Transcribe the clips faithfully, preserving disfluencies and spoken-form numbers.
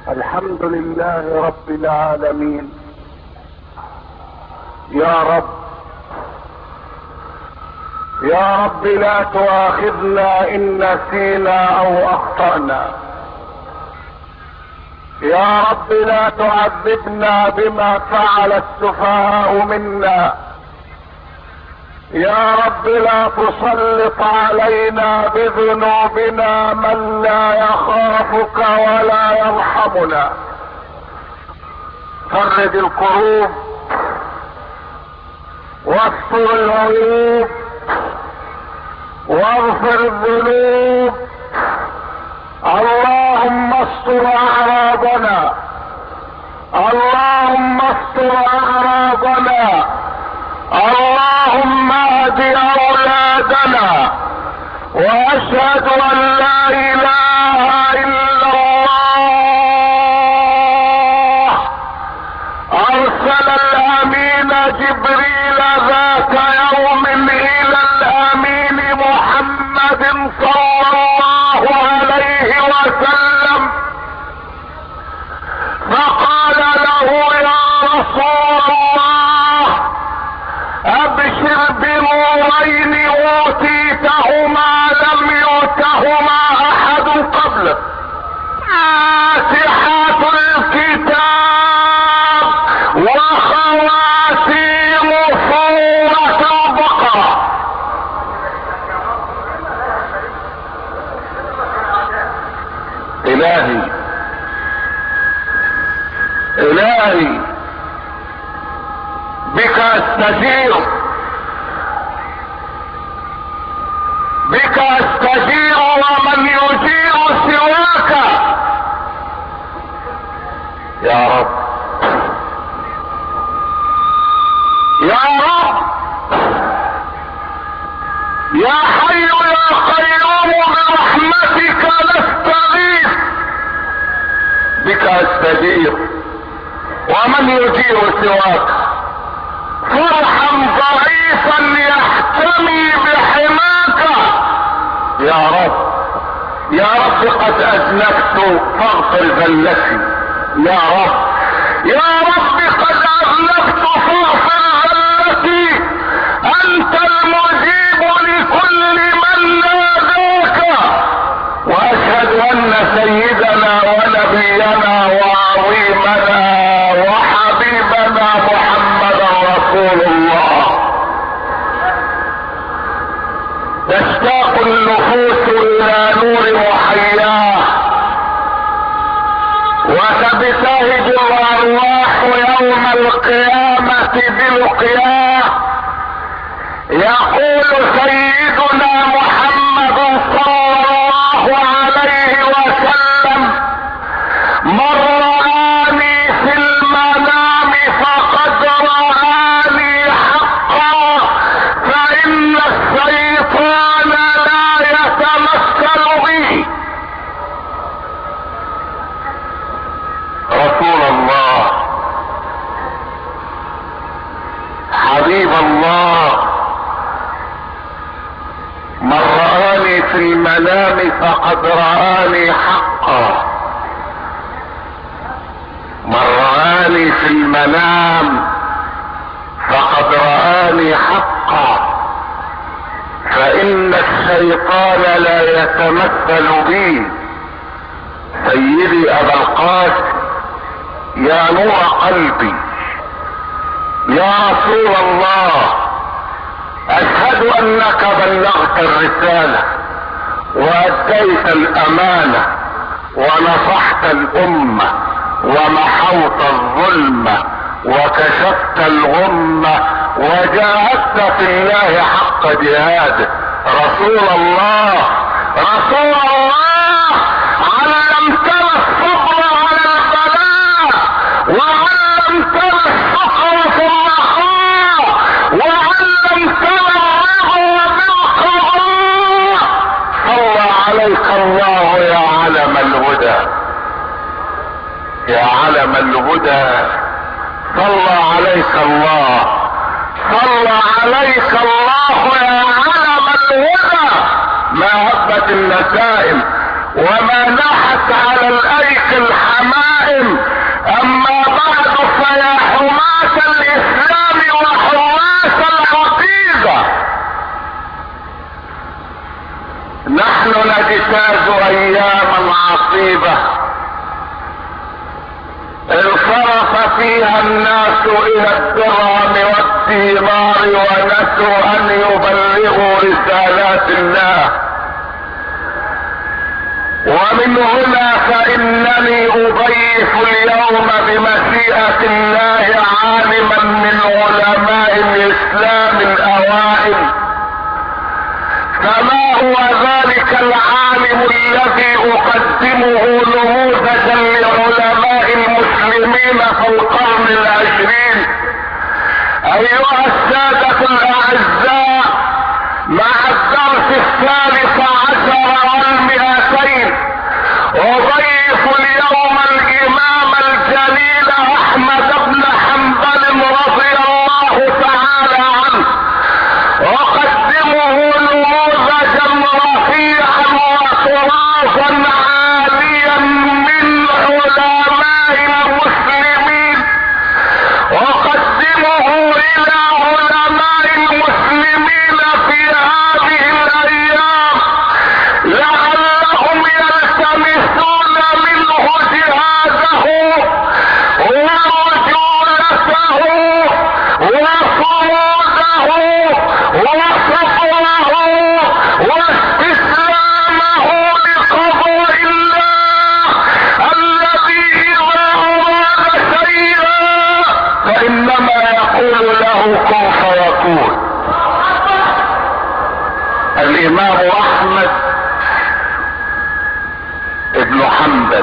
الحمد لله رب العالمين. يا رب يا رب لا تؤاخذنا ان نسينا او اخطأنا. يا رب لا تعذبنا بما فعل السفهاء منا. يا رب لا تسلط علينا بذنوبنا من لا يخافك ولا يرحمنا. فرج الكروب واستر العيوب واغفر الذنوب. اللهم استر اعراضنا، اللهم استر اعراضنا، اللهم اهد اولادنا. واشهد ان لا اله الا الله. ارسل الامين جبريل ذات يوم الى الامين محمد صلى الله عليه وسلم فقال له: يا رسول الله، ابشر بنورين اوتيتهما لم يؤتهما احد قبلك، فاتحة الكتاب وخواتيم سورة البقرة. الهي الهي بك استجير، بك استجير ومن يجير سواك. يا رب يا رب يا حي يا قيوم برحمتك نستغيث. بك استجير ومن يجير سواك. فارحم ضعيفا يحتمي بحماك. يا رب يا رب قد اذنبت فاغفر ذلتي. يا رب يا رب قد اذنبت فاغفر ذلتي. انت المجيب لكل من ناداك. واشهد ان سيدنا ونبينا وعظيمنا وحبيبنا محمدا رسول الله. تشتاق النفوس الى نور محياه، وتبتهج الارواح يوم القيامة بلقياه. يقول سيدنا محمد صلى الله عليه وسلم: من رآني في المنام فقد رآني حقا، فإن الشيطان لا يتمثل بي. رسول الله، حبيب الله، من رآني في المنام فقد رآني حقا. من رآني في المنام فقد رآني حقا، فإن الشيطان لا يتمثل بي. سيدي أبا القاسم، يا نور قلبي، يا رسول الله، اشهد انك بلغت الرسالة واديت الامانة ونصحت الامة ومحوت الظلم وكشفت الغمة وجاهدت في الله حق جهاده. رسول الله رسول الله، علمتنا الصبر على البلاء، وعلمتنا الشكر في الرخاء، وعلمتنا الرضا بالقضاء. صلى عليك الله يا علم الهدى، يا علم الهدى. صلى عليك الله، صلى عليك الله يا علم الهدى. ما هبت النسائم وما نحت على الايك الحمائم عجيبة انصرف فيها الناس الى الدرهم والدينار ونسوا ان يبلغوا رسالات الله. ومن هنا فانني اضيف اليوم بمشيئة الله عالما من علماء الاسلام الاوائل. فما هو ذلك العالم الذي اقدمه نموذجا لعلماء المسلمين في القرن العشرين؟ ايها السادة الاعزاء، مع الدرس الثالث عشر والمئتين اضيف اليوم الامام الجليل احمد بن حنبل رضي الله تعالى عنه، اقدمه نموذجا رفيعا وطرازا عاليا من علماء المسلمين، اقدمه الى علماء المسلمين في هذه الايام لعلهم يلتمسون منه جهاده ورجولته وصموده وصبره واستسلامه لقضاء الله الذي اذا اراد شيئا فانما يقول له كن فيكون. الامام احمد ابن حنبل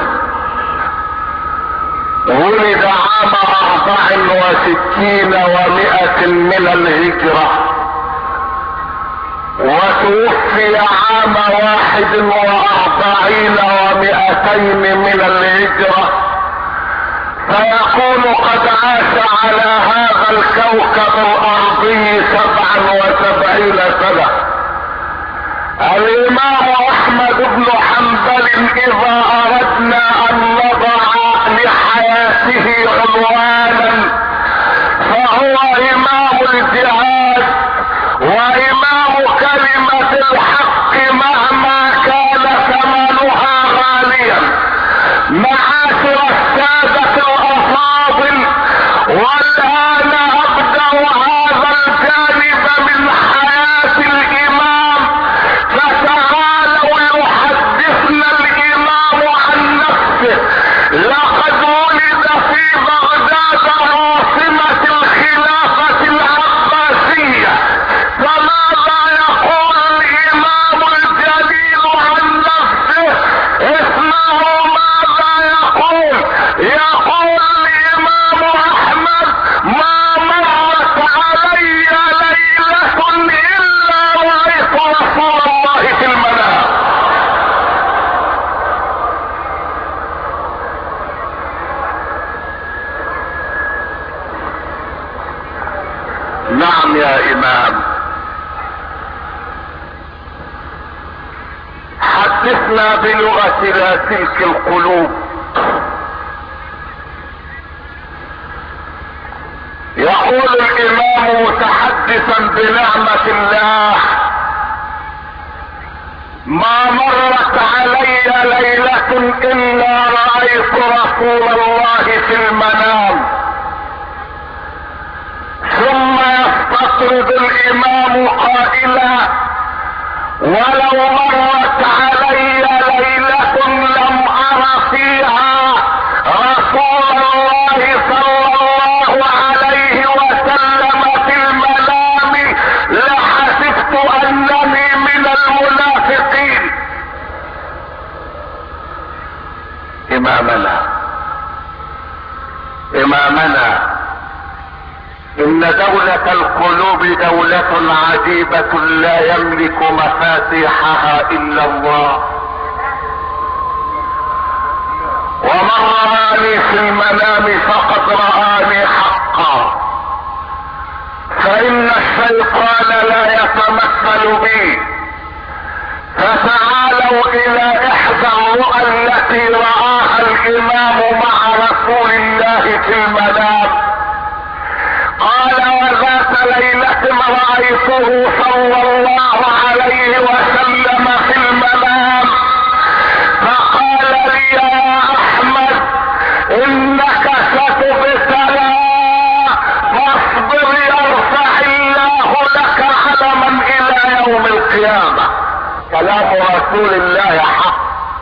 ولد عام اربع وستين ومائة من الهجرة، وتوفي عام واحد واربعين ومائتين من الهجرة، فيكون قد عاش على هذا الكوكب الارضي سبعا وسبعين سنة. الامام احمد بن حنبل اذا اردنا ان نضع لحياته عنوانا فهو امام الجهاد وامام كلمة الحق مهما كان ثمنها غاليا. معاشر السادة الافاضل، والان ابدأ هذا الجانب من حياة الامام، فتعالوا يحدثنا الامام عن نفسه. لقد ولد في بغداد عاصمة الخلافة العباسية، فماذا يقول الامام الجليل عن نفسه؟ اسمعوا ماذا يقول. يقول الامام احمد: ما مرت علي ليلة الا رأيت رسول الله في المنام. نعم يا امام، حدثنا بلغة لاسلك القلوب. يقول الامام متحدثا بنعمة الله: ما مرت علي ليلة الا رأيت رسول الله في المنام. ثم يستطرد الامام قائلا: ولو مرت علي ليلة لم ار فيها رسول الله صلى الله عليه وسلم في المنام لحسبت انني من المنافقين. امامنا امامنا ان دولة القلوب دولة عجيبة لا يملك مفاتيحها الا الله. ومن رآني في المنام فقد رآني حقا، فان الشيطان لا يتمثل بي. فتعالوا الى احدى الرؤى التي رآها الامام مع رسول الله في المنام. قال: وذات ليلة رأيته صلى الله عليه وسلم في المنام، فقال لي: رسول الله حق،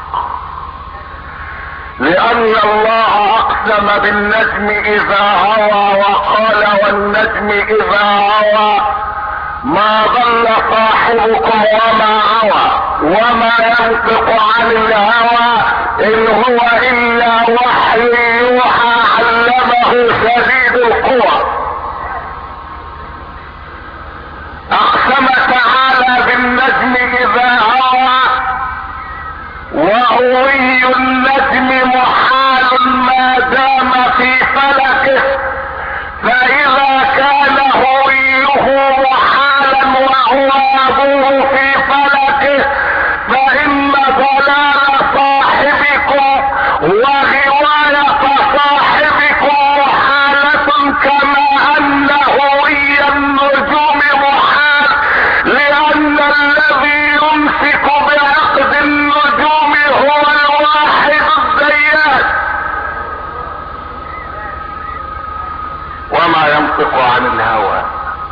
لان الله اقسم بالنجم اذا هوى وقال والنجم اذا هوى ما ضل صاحبكم وما هوى وما ينطق عن الهوى ان هو الا وحي يوحى علمه شديد القوى. اقسم تعالى بالنجم اذا هوى، وهوي النجم محال ما دام في فلكه، فاذا كان هويه محالا وهو يدور في فلكه فان ضلال صاحبكم وغواية صاحبكم محالة، كما ان هوي النجوم محال، لان الذي يمسك بعقد النجوم هو الواحد الديان. وما ينطق عن الهوى،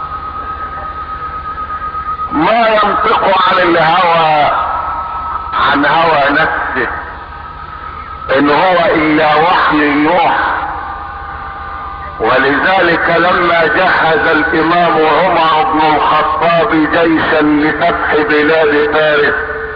ما ينطق عن الهوى عن هوى نفسه، ان هو الا وحي يوحى. ولذلك لما جهز الامام عمر بن الخطاب جيشا لفتح بلاد فارس،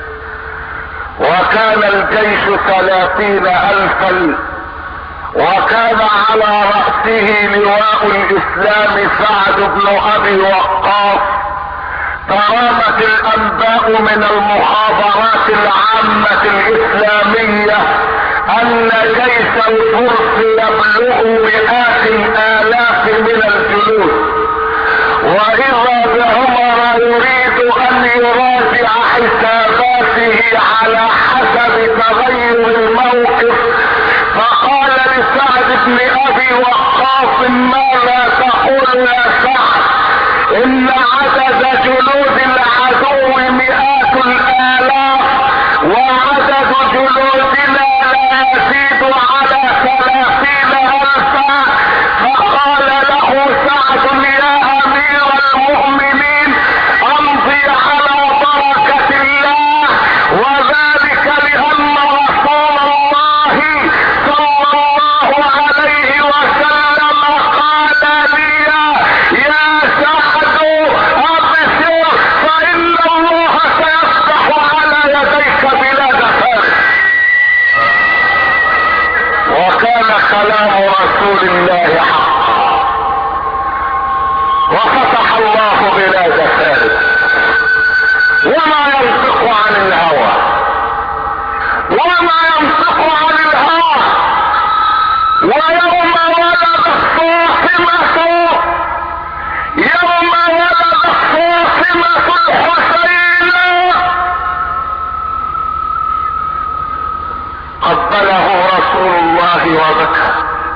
وكان الجيش ثلاثين الفا، وكان على رأسه لواء الاسلام سعد بن ابي وقاص، ترامت الانباء من المخابرات العامة الاسلامية ان جيش الفرس يبلغ مئات الالاف من الجنود، واذا بعمر يريد ان يراجع حساباته على حسب تغير الموقف، فقال لسعد بن ابي وقاص ماذا تقول يا سعد؟ ان عدد جنود العدو مئات الالاف، وعدد جنودنا لا يزيد على ثلاثين الفا. فقال له سعد يا امير المؤمنين امضي على بركة الله، وذلك لان رسول الله صلى الله عليه وسلم قال لي يا سعد ابشر فان الله سيفتح على يديك بلاد فارس. وكان كلام رسول الله حقا، وفتح الله بلاد فارس. وما ينطق عن الهوى، وما ينطق عن الهوى. ويوم ولد الصاصمة، يوم ولد الصاصمة الحسين قبله رسول الله وبكى.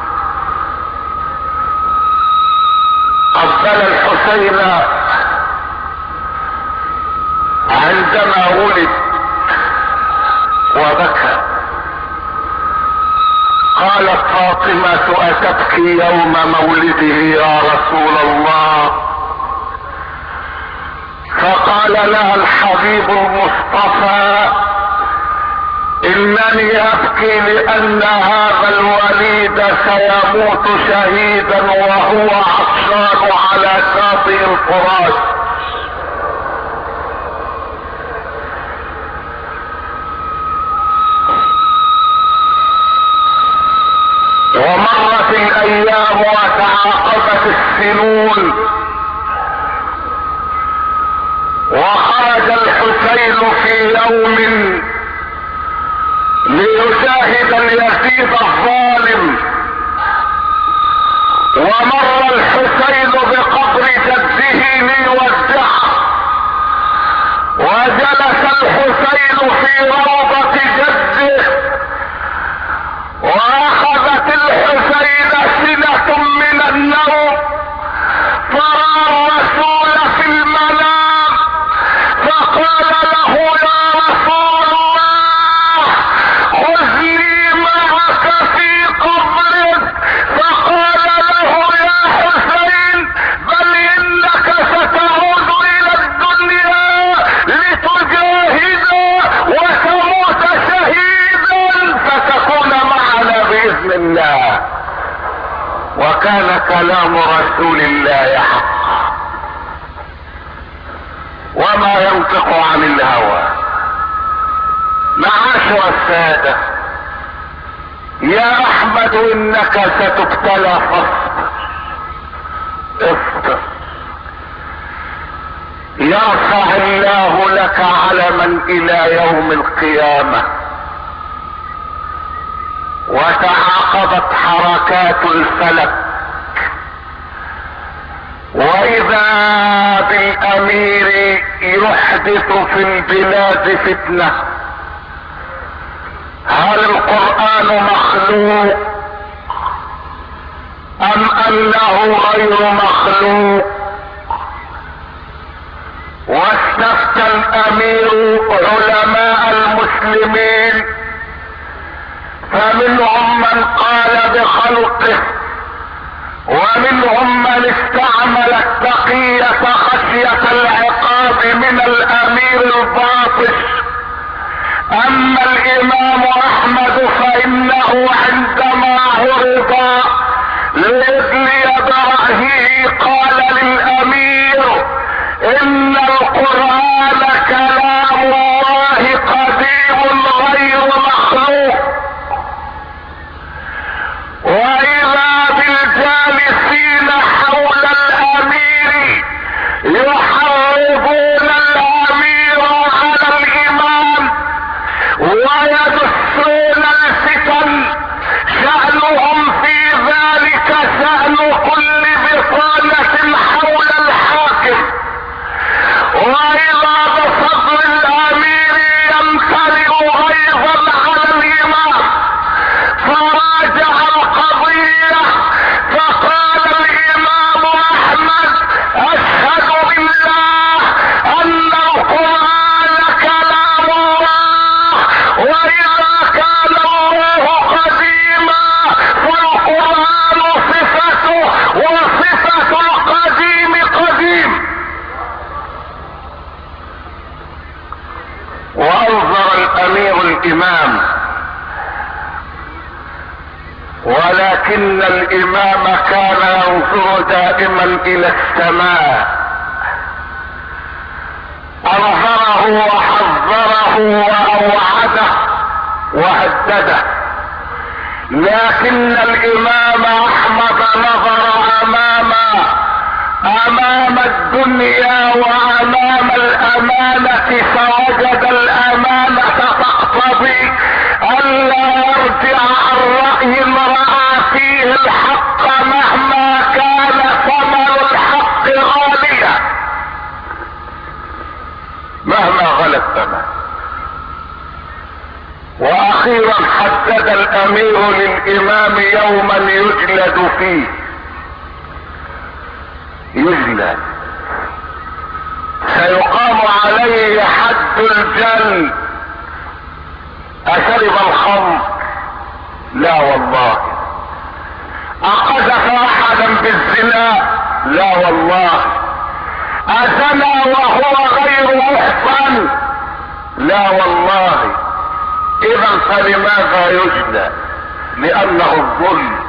قبل الحسين عندما ولد وبكى. قالت فاطمة أتبكي يوم مولده يا رسول الله؟ فقال لها الحبيب المصطفى انني ابكي لان هذا الوليد سيموت شهيدا وهو عطشان على شاطئ الفرات. ومرت الايام وتعاقبت السنون، وخرج الحسين في يوم ليشاهد اليزيد الظالم، ومر الحسين بقبر جده ليودعه، وجلس الحسين في روضة جده، واخذت الحسين سنة من النوم، فرأى الرسول في المنام فقال له يا رسول الله خذني الله، وكان كلام رسول الله حقا، وما ينطق عن الهوى. معاشر السادة، يا احمد انك ستبتلى فاصبر، اصبر، يرفع الله لك علما الى يوم القيامة. وتعاقبت حركات الفلك، واذا بالامير يحدث في البلاد فتنة. هل القرآن مخلوق ام انه غير مخلوق؟ واستفتى الامير علماء المسلمين، فمنهم من قال بخلقه، ومنهم من استعمل التقية خشية العقاب من الامير الباطش. اما الامام احمد فانه عندما عرض ليدلي برأيه قال للامير ان القرآن كلام الله قديم غير مخلوق. واذا بالجالسين حول الامير يحرضون الامير على الامام ويدسون الفتن، شأنهم في ذلك شأن كل بطانة حول الحاكم. واذا بصدر الامير يمتلئ غيظا على الامام فراجع القضية، فقال الامام احمد اشهد بالله ان القرآن كلام الله، واذا كان الله قديما فالقرآن صفته، وصفة القديم قديم. وانظر الامير الامام، ولكن الامام كان ينظر دائما الى السماء. انظره وحذره واوعده وهدده، لكن الامام احمد نظر امام امام الدنيا وامام الامانة، فوجد الامانة تقتضي الا يرجع عن رأي رأى فيه الحق مهما كان ثمن الحق غاليا، مهما غلى الثمن. واخيرا حدد الامير للامام يوما يجلد فيه، يجلد سيقام عليه حد الجلد. اشرب الخمر؟ لا والله. اقذف احدا بالزنا؟ لا والله. ازنى وهو غير محصن؟ لا والله. اذا فلماذا يجلى؟ لانه الظلم،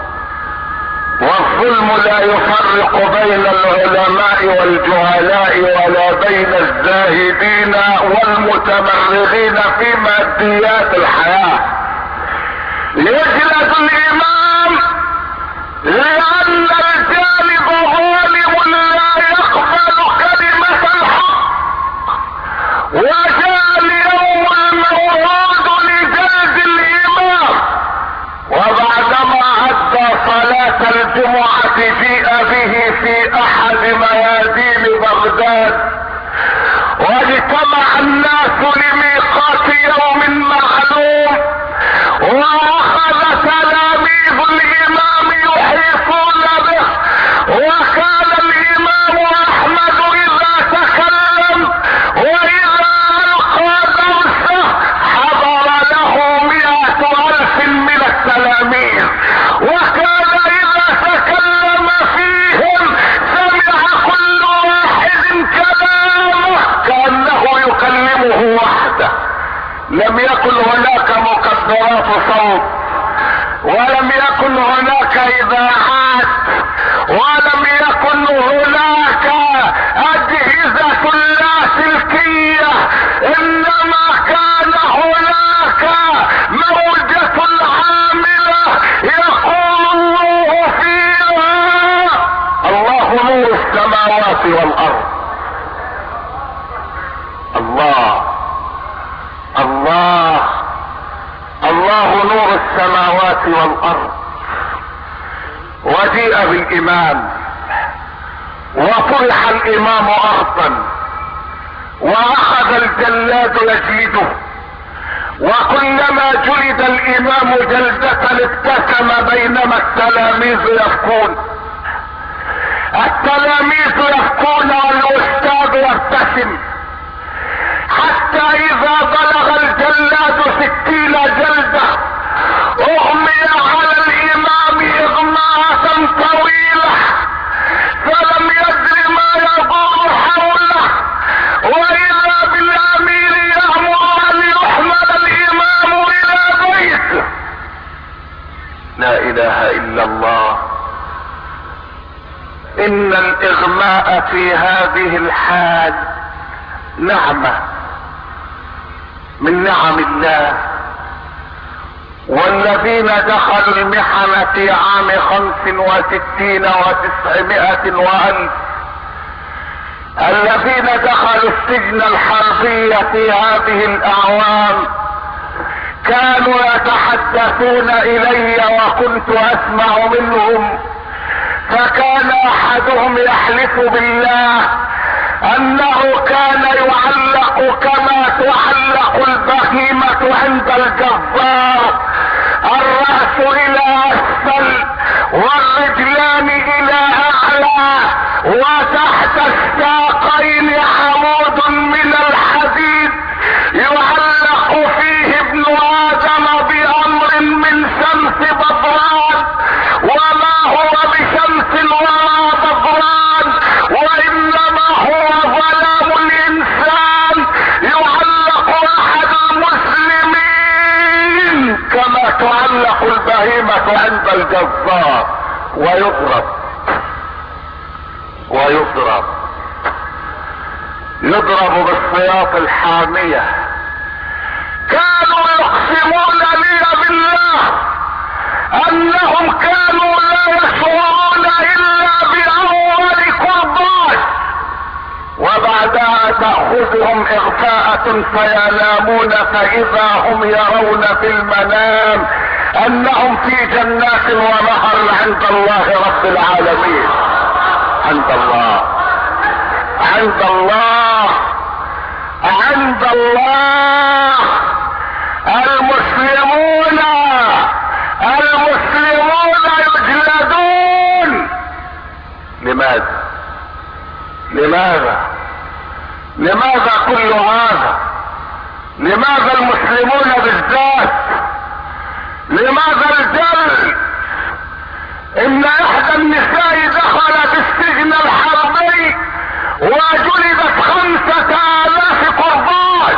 والظلم لا يفرق بين العلماء والجهلاء ولا بين الزاهدين والمتمرغين في ماديات الحياة. يجلد الامام لان الجانب ظالم لا يقبل كلمة الحق، وجاء اليوم الموعود لجلد الامام. وبعدما ادى صلاة الجمعة جيء به في احد ميادين بغداد، واجتمع الناس لميقات يوم معلوم، واخذ تلاميذ الامام يحيطون به. وكان الامام احمد اذا تكلم واذا القى درسه حضر له مئة الف من التلاميذ، وكان اذا تكلم فيهم سمع كل واحد كلامه كأنه يكلمه وحده، لم يكن ولم يكن هناك اذاعات، ولم يكن هناك اجهزة لاسلكية، انما كان هناك موجة عاملة يقول الله فيها: الله نور السماوات والارض. الله الله الله نور السماوات والارض. وجيء بالامام وطرح الامام ارضا، واخذ الجلاد يجلده، وكلما جلد الامام جلدة ابتسم بينما التلاميذ يبكون. التلاميذ يبكون والاستاذ يبتسم، حتى اذا بلغ الجلاد ستين جلدة اغمي على الامام اغماءة طويلة، فلم يدر ما يدور حوله، واذا بالامير يامر ان يحمل الامام الى بيته. لا اله الا الله. ان الاغماء في هذه الحال نعمة من نعم الله. والذين دخلوا المحن في عام خمس وستين وتسعمائة والف، الذين دخلوا السجن الحربي في هذه الاعوام كانوا يتحدثون الي وكنت اسمع منهم، فكان احدهم يحلف بالله انه كان يعلق كما تعلق البهيمة عند الجزار، الرأس الى اسفل والرجلان الى اعلى، وتحت الساقين عمود من الحديد يعلق فيه ابن ادم بامر من شمس بدران، وما هو بشمس ولا بدران، وانما هو ظلام الانسان يعلق احد المسلمين كما تعلق البهيمة عند الجزار، ويضرب ويضرب يضرب بالسياط الحامية. كانوا يقسمون لي بالله انهم كانوا لا يشعرون الا باول قربات، وبعدها تأخذهم اغفاءة فينامون، فاذا هم يرون في المنام انهم في جنات ونهر عند الله رب العالمين. عند الله عند الله عند الله. المسلمون المسلمون يجلدون. لماذا لماذا لماذا كل هذا؟ لماذا المسلمون بالذات؟ لماذا الجلد؟ ان احدى النساء دخلت السجن الحربي وجلدت خمسة الاف قرباج.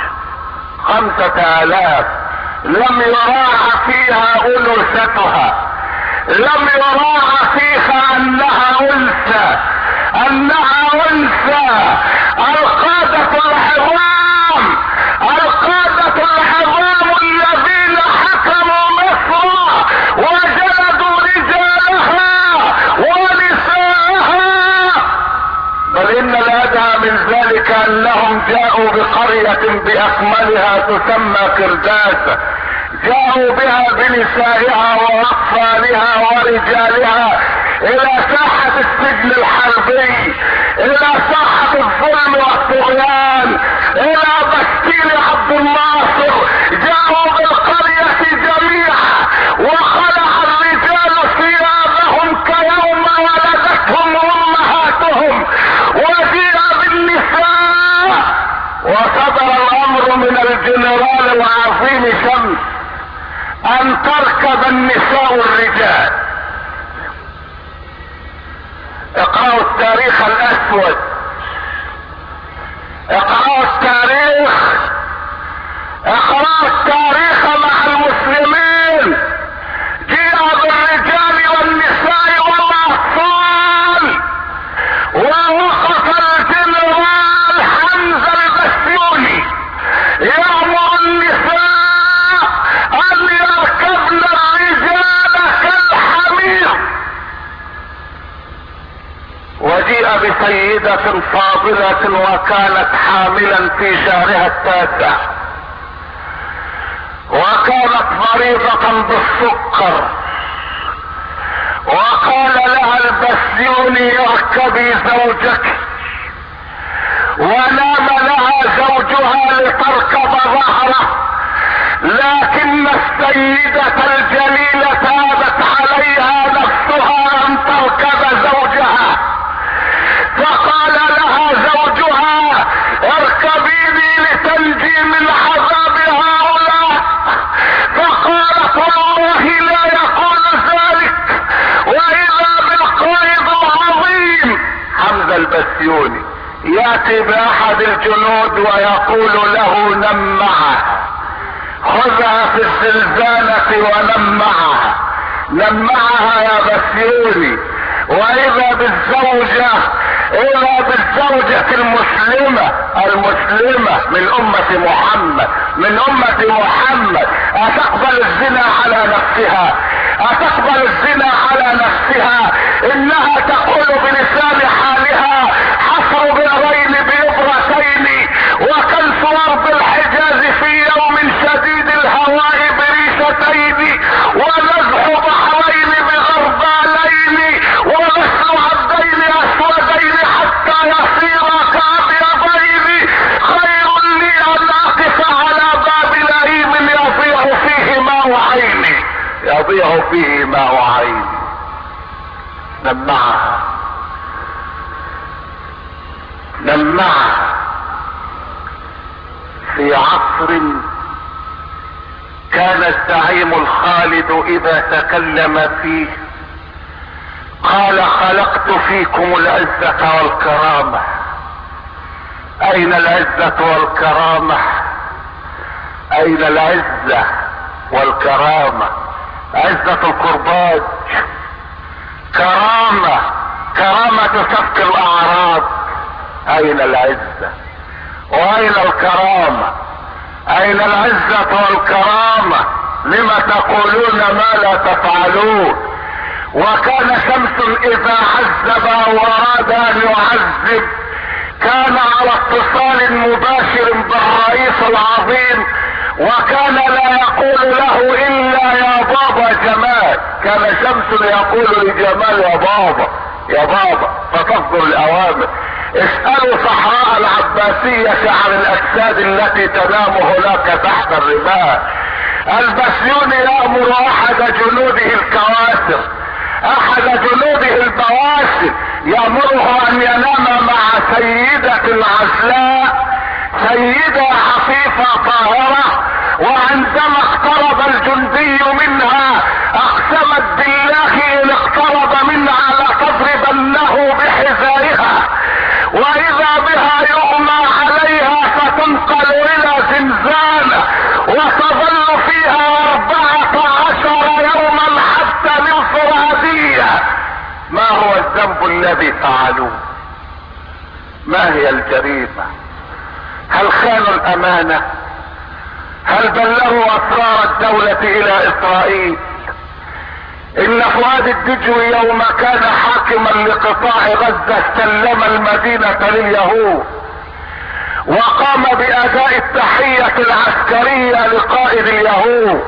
خمسة الاف لم يراع فيها انوثتها، لم يراع فيها انها انثى، انها انثى. القادة العظام القادة العظام الذين حكموا مصر وجلدوا رجالها ونساءها. بل ان الادهى من ذلك انهم جاءوا بقرية باكملها تسمى كرداس، جاءوا بها بنسائها واطفالها ورجالها الى ساحة السجن الحربي، الى ساحة الظلم والطغيان، الى بستيل عبد الناصر. جاءوا بالقرية جميعا وخلع الرجال ثيابهم كيوم ولدتهم امهاتهم، وجيء بالنساء، وصدر الامر من الجنرال العظيم شمس ان تركب النساء الرجال. اقرأوا التاريخ الاسود، اقرأوا التاريخ اقرأوا التاريخ مع المسلمين. سيدة فاضلة وكانت حاملا في شهرها التاسع، وكانت مريضة بالسكر، وقال لها البسيوني اركبي زوجك، ونام لها زوجها لتركب ظهره، لكن السيدة الجليلة ابت عليها نفسها ان تركب زوجها، فقال لها زوجها اركبيني لتنجي من عذاب هؤلاء، فقالت والله لا يقول ذلك، واذا بالقائد العظيم حمزة البسيوني ياتي باحد الجنود ويقول له نم معها، خذها في الزنزانة ونم معها، نم معها يا بسيوني، واذا بالزوجة اذا بالزوجة المسلمة المسلمة من امة محمد من امة محمد اتقبل الزنا على نفسها، اتقبل الزنا على نفسها، انها تقول بلسان حالها حفر بئرين بإبرتين وكنس ارض الحجاز في يوم شديد الهواء بريشتين ونزح بحرين بغربالين وغسل عبدين اسودين حتى يصيرا كابيضين، خير لي ان اقف على باب لئيم يضيع فيه ماء عيني يضيع فيه ماء عيني. نمعها نمعها في عصر كان الزعيم الخالد اذا تكلم فيه قال خلقت فيكم العزة والكرامة. اين العزة والكرامة؟ اين العزة والكرامة؟ عزة القرباج، كرامة كرامة سفك الاعراض. اين العزة واين الكرامة؟ اين العزة والكرامة؟ لما تقولون ما لا تفعلون؟ وكان شمس اذا عذب واراد ان يعذب كان على اتصال مباشر بالرئيس العظيم، وكان لا يقول له الا يا بابا جمال، كان شمس يقول لجمال يا بابا يا بابا فتصدر الاوامر. اسألوا صحراء العباسية عن الاجساد التي تنام هناك تحت الرمال. البسيوني يأمر احد جنوده الكواسر احد جنوده البواسل يأمره ان ينام مع سيدة العزلاء، سيدة عفيفة طاهرة، وعندما اقترب الجندي منها اقسمت بالله ان اقترب منها لتضربنه بحذائها، واذا بها يغمى عليها فتنقل الى زنزانة وتظل فيها اربعة عشر يوما حتى الانفرادية. ما هو الذنب الذي فعلوه؟ ما هي الجريمة؟ هل خانوا الامانة؟ هل بلغوا اسرار الدولة الى اسرائيل؟ ان فؤاد الدجوي يوم كان حاكما لقطاع غزة سلم المدينة لليهود وقام باداء التحية العسكرية لقائد اليهود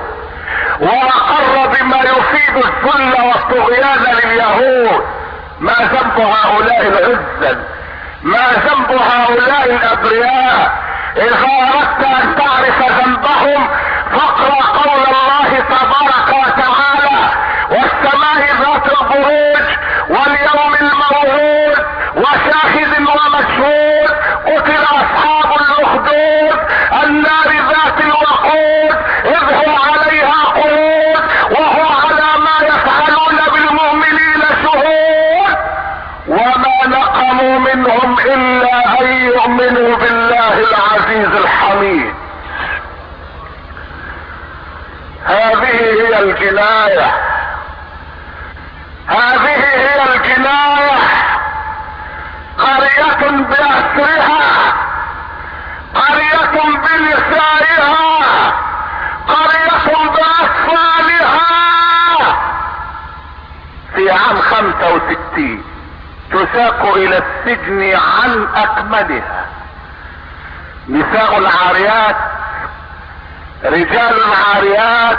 واقر بما يفيد الذل والطغيان لليهود. ما ذنب هؤلاء العزل؟ ما ذنب هؤلاء الابرياء؟ اذا اردت ان تعرف ذنبهم فاقرأ قول الله تبارك وتعالى والسماء ذات البروج واليوم الموعود وشاهد ومشهود قتل اصحاب الاخدود النار ذات الوقود اذ هم عليها قعود وهو على ما يفعلون بالمؤمنين شهود وما نقموا منهم الا ان يؤمنوا بالله العزيز الحميد. هذه هي الجناية، هذه هي الجناية. قرية بأسرها، قرية بنسائها، قرية بأطفالها. في عام خمسة وستين تساق الى السجن عن اكملها. نساء عاريات، رجال عاريات،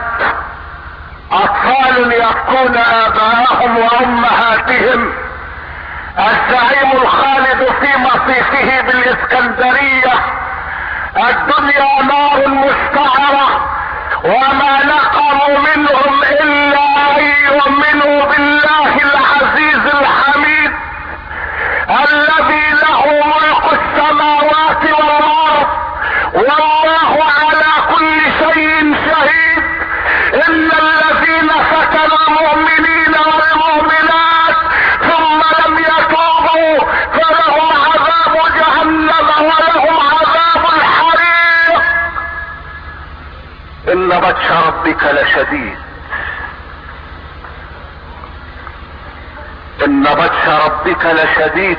اطفال يبكون اباءهم وامهاتهم. الزعيم الخالد في مصيفه بالاسكندرية: الدنيا نار مستعرة وما نقموا منهم الا ان يؤمنوا بالله العزيز الحميد الذي له ملك السماوات والارض والله على كل شيء شهيد. ان الذين فتنوا المؤمنين والمؤمنات ثم لم يتوبوا فلهم عذاب جهنم ولهم عذاب الحريق. ان بطش ربك لشديد، ان بطش ربك لشديد،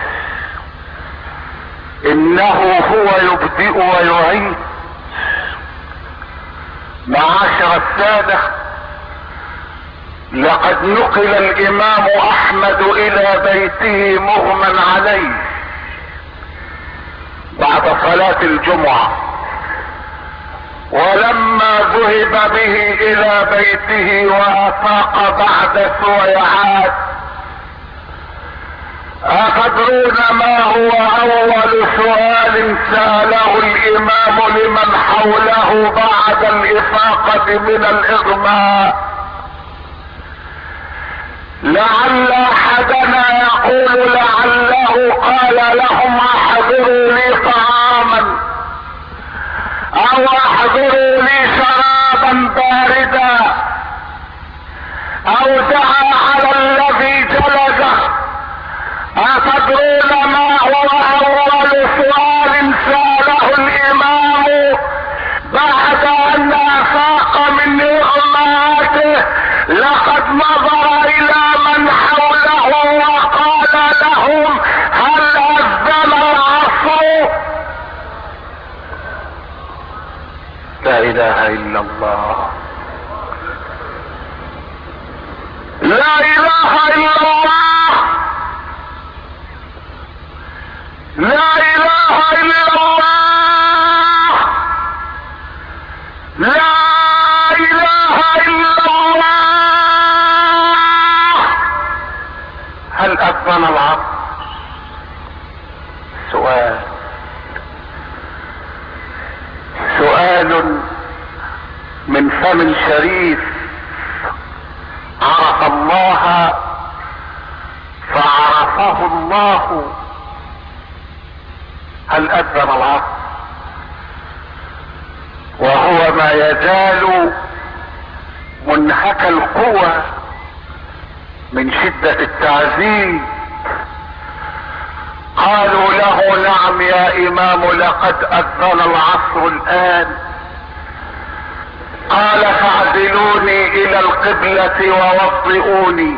انه هو يبدئ ويعيد. معاشر السادة، لقد نقل الامام احمد الى بيته مغمى عليه بعد صلاة الجمعة، ولما ذهب به الى بيته وافاق بعد سويعات، أتدرون ما هو اول سؤال سأله الامام لمن حوله بعد الافاقة من الاغماء؟ لعل احدنا يقول لعله قال لهم احضروا لي طعاما او احضروا لي شرابا باردا او دعا على الذي جلده. أتدرون ما هو اول سؤال سأله الامام بعد ان افاق من اغماءته؟ لقد نظر الى من حوله وقال لهم هل اذن العصر؟ لا اله الا الله، لا اله الا الله، لا اله الا الله، لا اله الا الله. هل اذن العصر؟ سؤال، سؤال من فم شريف عرف الله فعرفه الله. هل اذن العصر؟ وهو ما يزال منهك القوى من شدة التعذيب. قالوا له نعم يا امام لقد اذن العصر الان. قال فاعدلوني الى القبلة ووضئوني،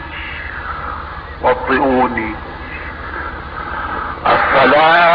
وضئوني. الصلاة،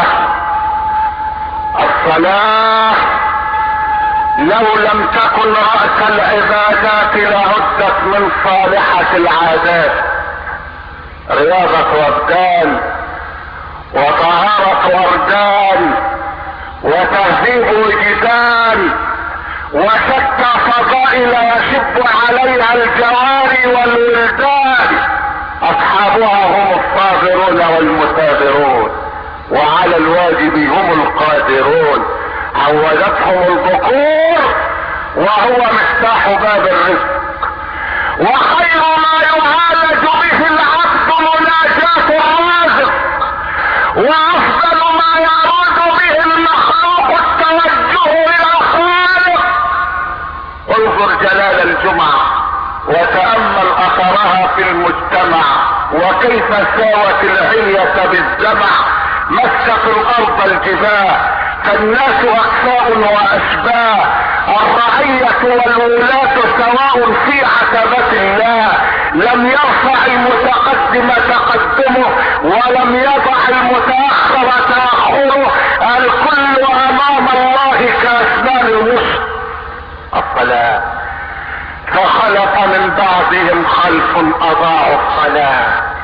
الصلاة لو لم تكن رأس العبادات لعدت من صالحة العادات. رياضة وابدان وطهارة وردان وتهذيب وجدان وشتى فضائل يشب عليها الجواري والولدان. اصحابها هم الصابرون والمثابرون وعلى الواجب هم القادرون. عودتهم الذكور وهو مفتاح باب الرزق. وخير ما يعالج به العبد مناجاة الرازق، وافضل ما يعود به المخلوق التوجه الى الخالق. انظر جلال الجمعة وتأمل اثرها في المجتمع وكيف ساوت العلية بالجمع. مست الارض الجباه فالناس اكفاء واشباه. الرعية والولاة سواء في عتبة الله. لم يرفع المتقدم تقدمه ولم يضع المتأخر تأخره. الكل امام الله كاسنان الوسط. الصلاة. فخلق من بعدهم خلف اضاعوا الصلاة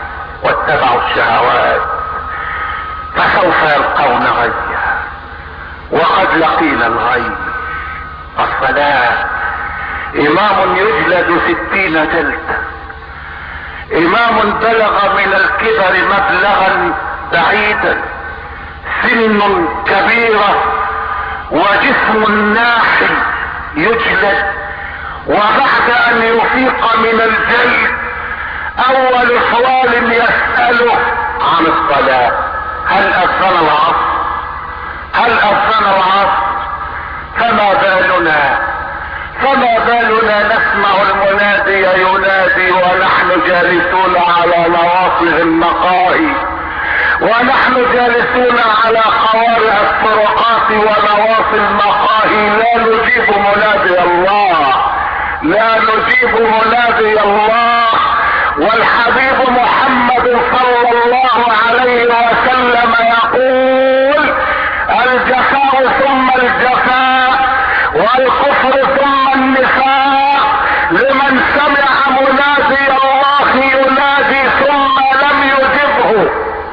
واتبعوا الشهوات فسوف يلقون غيا، وقد لقينا الغي. الصلاة امام يجلد ستين جلدة، امام بلغ من الكبر مبلغا بعيدا، سن كبيرة وجسم ناحي يجلد، وبعد ان يفيق من الجلد اول سؤال يسأله عن الصلاة: هل اذن العصر؟ هل اذن العصر؟ فما بالنا فما بالنا نسمع المنادي ينادي ونحن جالسون على نواصي المقاهي، ونحن جالسون على قوارع الطرقات ونواصي المقاهي، لا نجيب منادي الله، لا نجيب منادي الله. والحبيب محمد صلى الله عليه وسلم يقول: الجفاء ثم الجفاء والكفر ثم النفاق لمن سمع منادي الله ينادي ثم لم يجبه.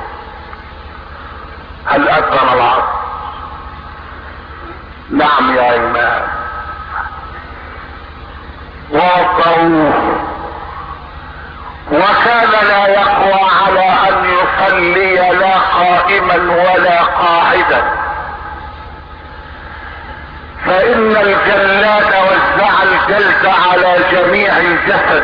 هل اذن العصر؟ نعم يا امام. ووضعوه وكان لا يقوى على ان يصلي لا قائما ولا قاعدا، فان الجلاد وزع الجلد على جميع الجسد.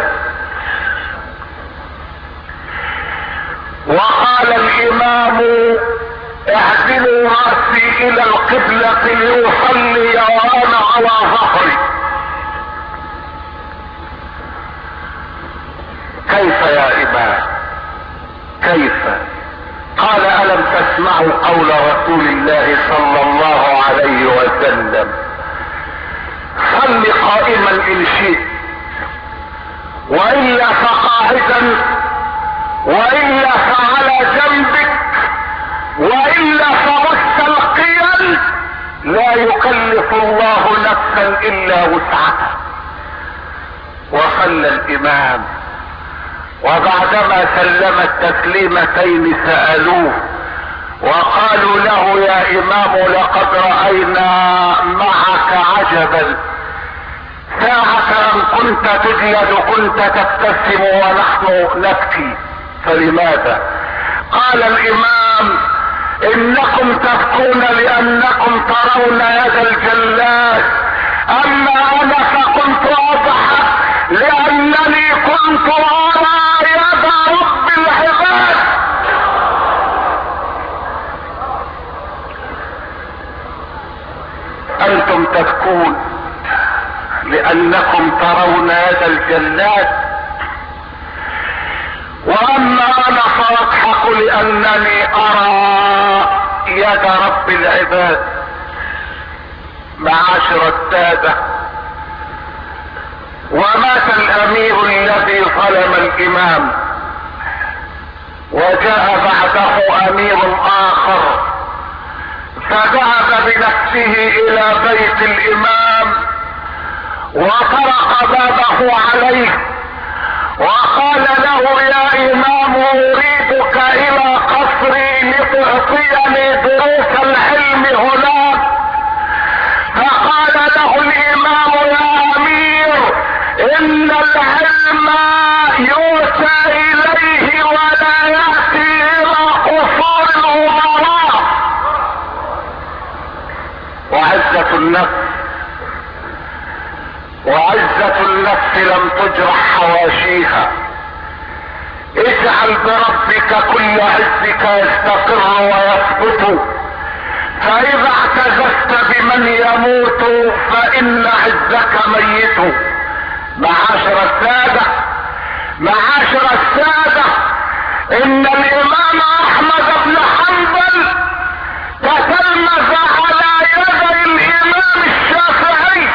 وقال الامام: اعدلوا راسي الى القبلة ليصلي وانا على ظهري. كيف يا امام؟ كيف؟ قال: الم تسمعوا قول رسول الله صلى الله عليه وسلم: صل قائما ان شئت، والا فقاعدا، والا فعلى جنبك، والا فمستلقيا، لا يكلف الله نفسا الا وسعها. وصلى الامام، وبعدما سلم التسليمتين سألوه وقالوا له: يا امام لقد رأينا معك عجبا، ساعة ان كنت تجلد كنت تبتسم ونحن نبكي، فلماذا؟ قال الامام: انكم تبكون لانكم ترون يد الجلاد، اما انا فكنت اضحك لانني كنت ارى يد رب العباد. انتم تبكون لانكم ترون يد الجلاد، واما انا فاضحك لانني ارى يد رب العباد. معاشر السادة، ومات الامير الذي ظلم الامام، وجاء بعده امير اخر، فذهب بنفسه الى بيت الامام وطرق بابه عليه وقال له: يا امام اريدك الى قصري لتعطيني دروس العلم هناك. فقال له الامام: يا امير، ان العلم يؤتى اليه ولا ياتي الى قصور الامراء. وعزة النفس وعزة النفس لم تجرح حواشيها. اجعل بربك كل عزك يستقر ويثبت، فاذا اعتززت بمن يموت فان عزك ميت. معاشر السادة، معاشر السادة، ان الامام احمد بن حنبل تتلمذ على يدي الامام الشافعي،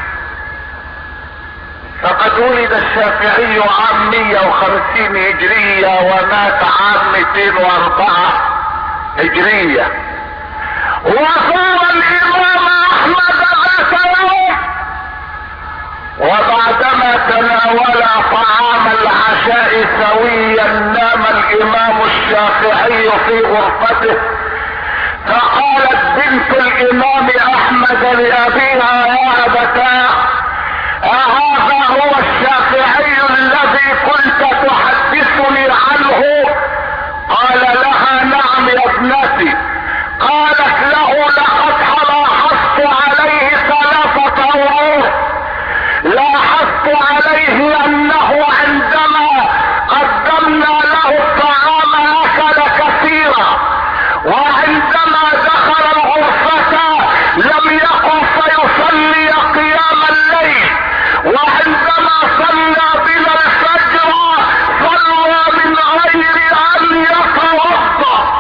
فقد ولد الشافعي عام مئة وخمسين هجرية ومات عام مئتين واربعة هجرية، وزار الامام احمد ذات يوم، وبعدما تناول تناول طعام العشاء سويا نام الامام الشافعي في غرفته، فقالت بنت الامام احمد لابيها يا ابتاه اهذا هو الشافعي الذي كنت تحدثني عنه؟ قال لها نعم يا ابنتي. قالت له لقد لاحظت عليه ثلاثة امور. لاحظت عليه انه عندما قدمنا له الطعام اكل كثيرا، وعندما دخل الغرفة لم يقم فيصلي قيام الليل، وعندما صلى بنا الفجر صلى من غير ان يتوضا.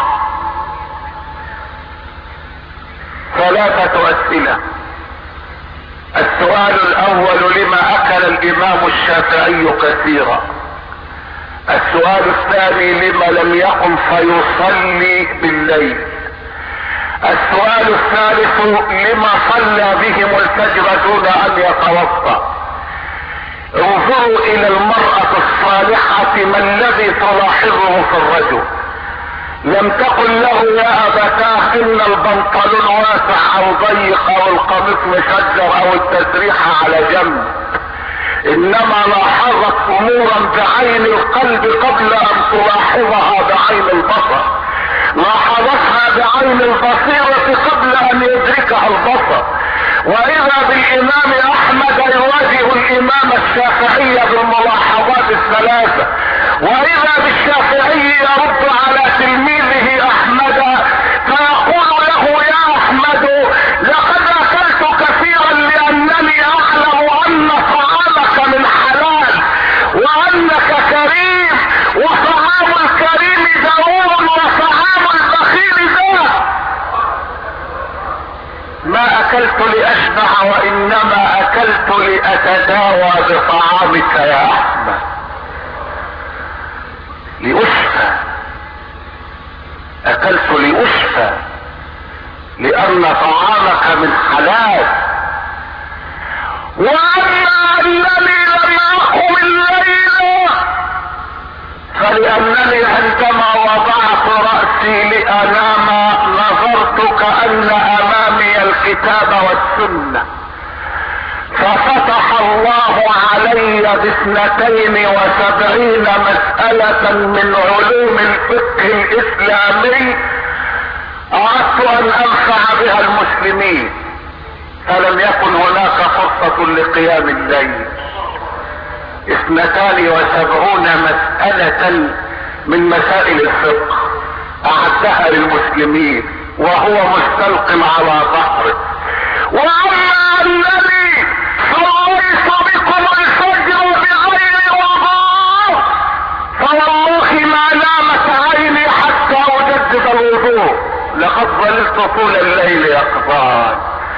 ثلاثة اسئلة. السؤال الاول لما اكل الامام الشافعي كثيرا؟ السؤال الثاني لما لم يقم فيصلي بالليل؟ السؤال الثالث لما صلى بهم الفجر دون ان يتوضا؟ انظروا الى المرأة الصالحة ما الذي تلاحظه في الرجل. لم تقل له يا ابتاه ان البنطلون واسع او ضيق او القميص مشجر او التسريحة على جنب، انما لاحظت امورا بعين القلب قبل ان تلاحظها بعين البصر. لاحظتها بعين البصيرة قبل ان يدركها البصر. واذا بالامام احمد يواجه الامام الشافعي بالملاحظات الثلاثة، واذا بالشافعي يرد على تلميذه احمد فيقول له يا احمد لقد اكلت كثيرا لانني اعلم ان طعامك من حلال وانك كريم، وطعام الكريم داوم وطعام البخيل داء. ما اكلت لاشبع وانما اكلت لاتداوى بطعامك يا احمد، لاشفى. اكلت لاشفى لان طعامك من حلال. واما انني لم اقم الليل فلانني عندما وضعت رأسي لانام نظرت كأن امامي الكتاب والسنة، ففتح الله علي باثنتين وسبعين مسألة من علوم الفقه الاسلامي اردت ان انفع بها المسلمين، فلم يكن هناك فرصة لقيام الليل. اثنتان وسبعون مسألة من مسائل الفقه اعدها للمسلمين وهو مستلق على ظهره. واما انني صليت بكم الفجر بغير وضوء فوالله ما نامت عيني حتى اجدد الوضوء، لقد ظللت طول الليل يقظان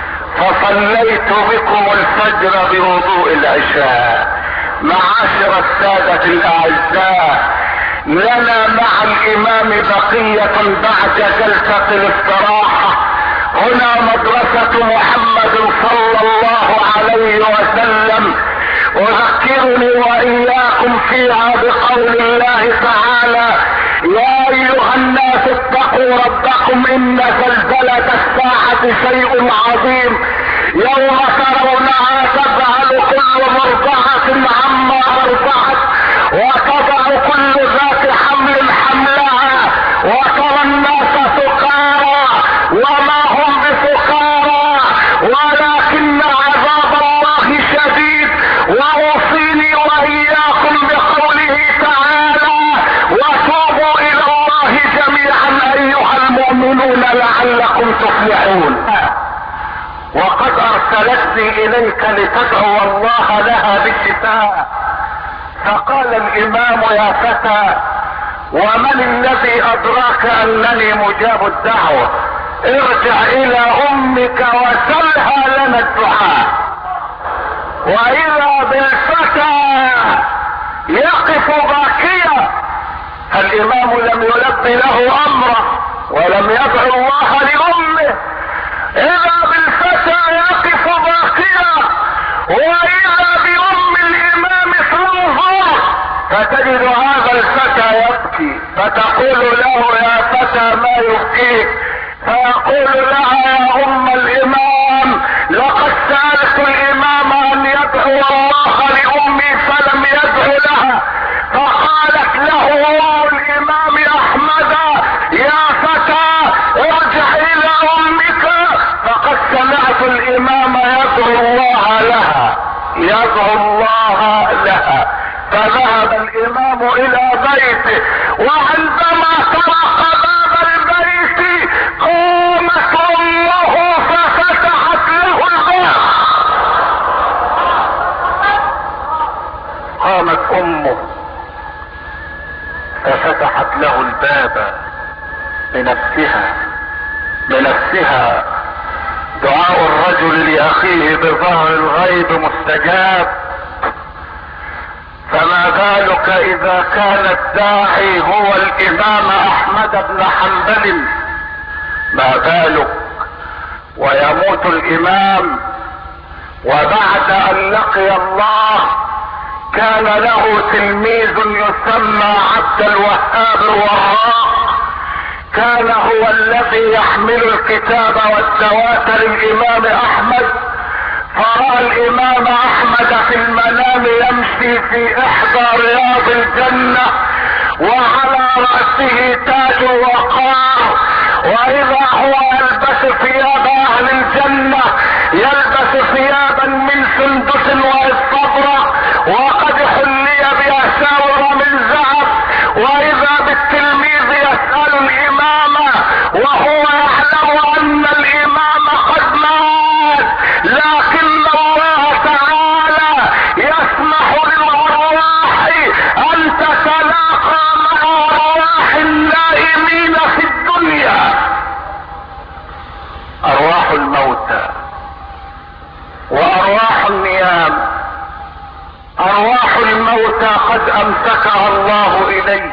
فصليت بكم الفجر بوضوء العشاء. معاشر السادة الاعزاء، لنا مع الامام بقية بعد جلسة الاستراحة. هنا مدرسة محمد صلى الله عليه وسلم، اذكرني واياكم فيها بقول الله تعالى يا ايها الناس اتقوا ربكم ان زلزلة الساعة شيء عظيم يوم ترونها تذهل كل مرضعة عما ارضعت وتضع كل ذات حمل حملها وترى الناس سكارى وما هم بسكارى ولكن عذاب الله شديد. واوصيني واياكم بقوله تعالى وتوبوا الى الله جميعا ايها المؤمنون لعلكم تفلحون. وقد ارسلتني اليك لتدعو الله لها بالشفاء. فقال الامام يا فتى ومن الذي ادراك انني مجاب الدعوة؟ ارجع الى امك وسلها لنا الدعاء. واذا بالفتى يقف باكيا، الامام لم يلبي له امره ولم يدعو الله لامه. اذا بالفتى يقف باكيا واذا بام الامام فتجد هذا الفتى يبكي، فتقول له يا فتى ما يبكيك؟ فيقول لها يا ام الامام لقد سألت الامام ان يدعو الله لامي فلم يدعو لها. فقالت له ام الامام احمد يا فتى ارجع الى امك فقد سمعت الامام يدعو الله لها يدعو الله لها. فذهب الامام الى بيته، وعندما طرق باب البيت قامت امه ففتحت له الباب. قامت امه ففتحت له الباب بنفسها بنفسها. دعاء الرجل لاخيه بظهر الغيب مستجاب، فما بالك اذا كان الداعي هو الامام احمد بن حنبل؟ ما بالك ويموت الامام وبعد ان لقي الله كان له تلميذ يسمى عبد الوهاب الوراق، كان هو الذي يحمل الكتاب والتواتر للامام احمد. فرأى الامام احمد في المنام يمشي في احدى رياض الجنة وعلى رأسه تاج وقار، واذا هو يلبس ثياب اهل الجنة، يلبس ثيابا من سندس واستبرق وقد حلي بأساور من ذهب. واذا بالتلميذ يسأل الامام وهو يعلم ان الامام قد مات، لكن الله تعالى يسمح للارواح ان تتلاقى مع ارواح النائمين في الدنيا. ارواح الموتى وارواح النيام. ارواح الموتى قد امسكها الله اليه،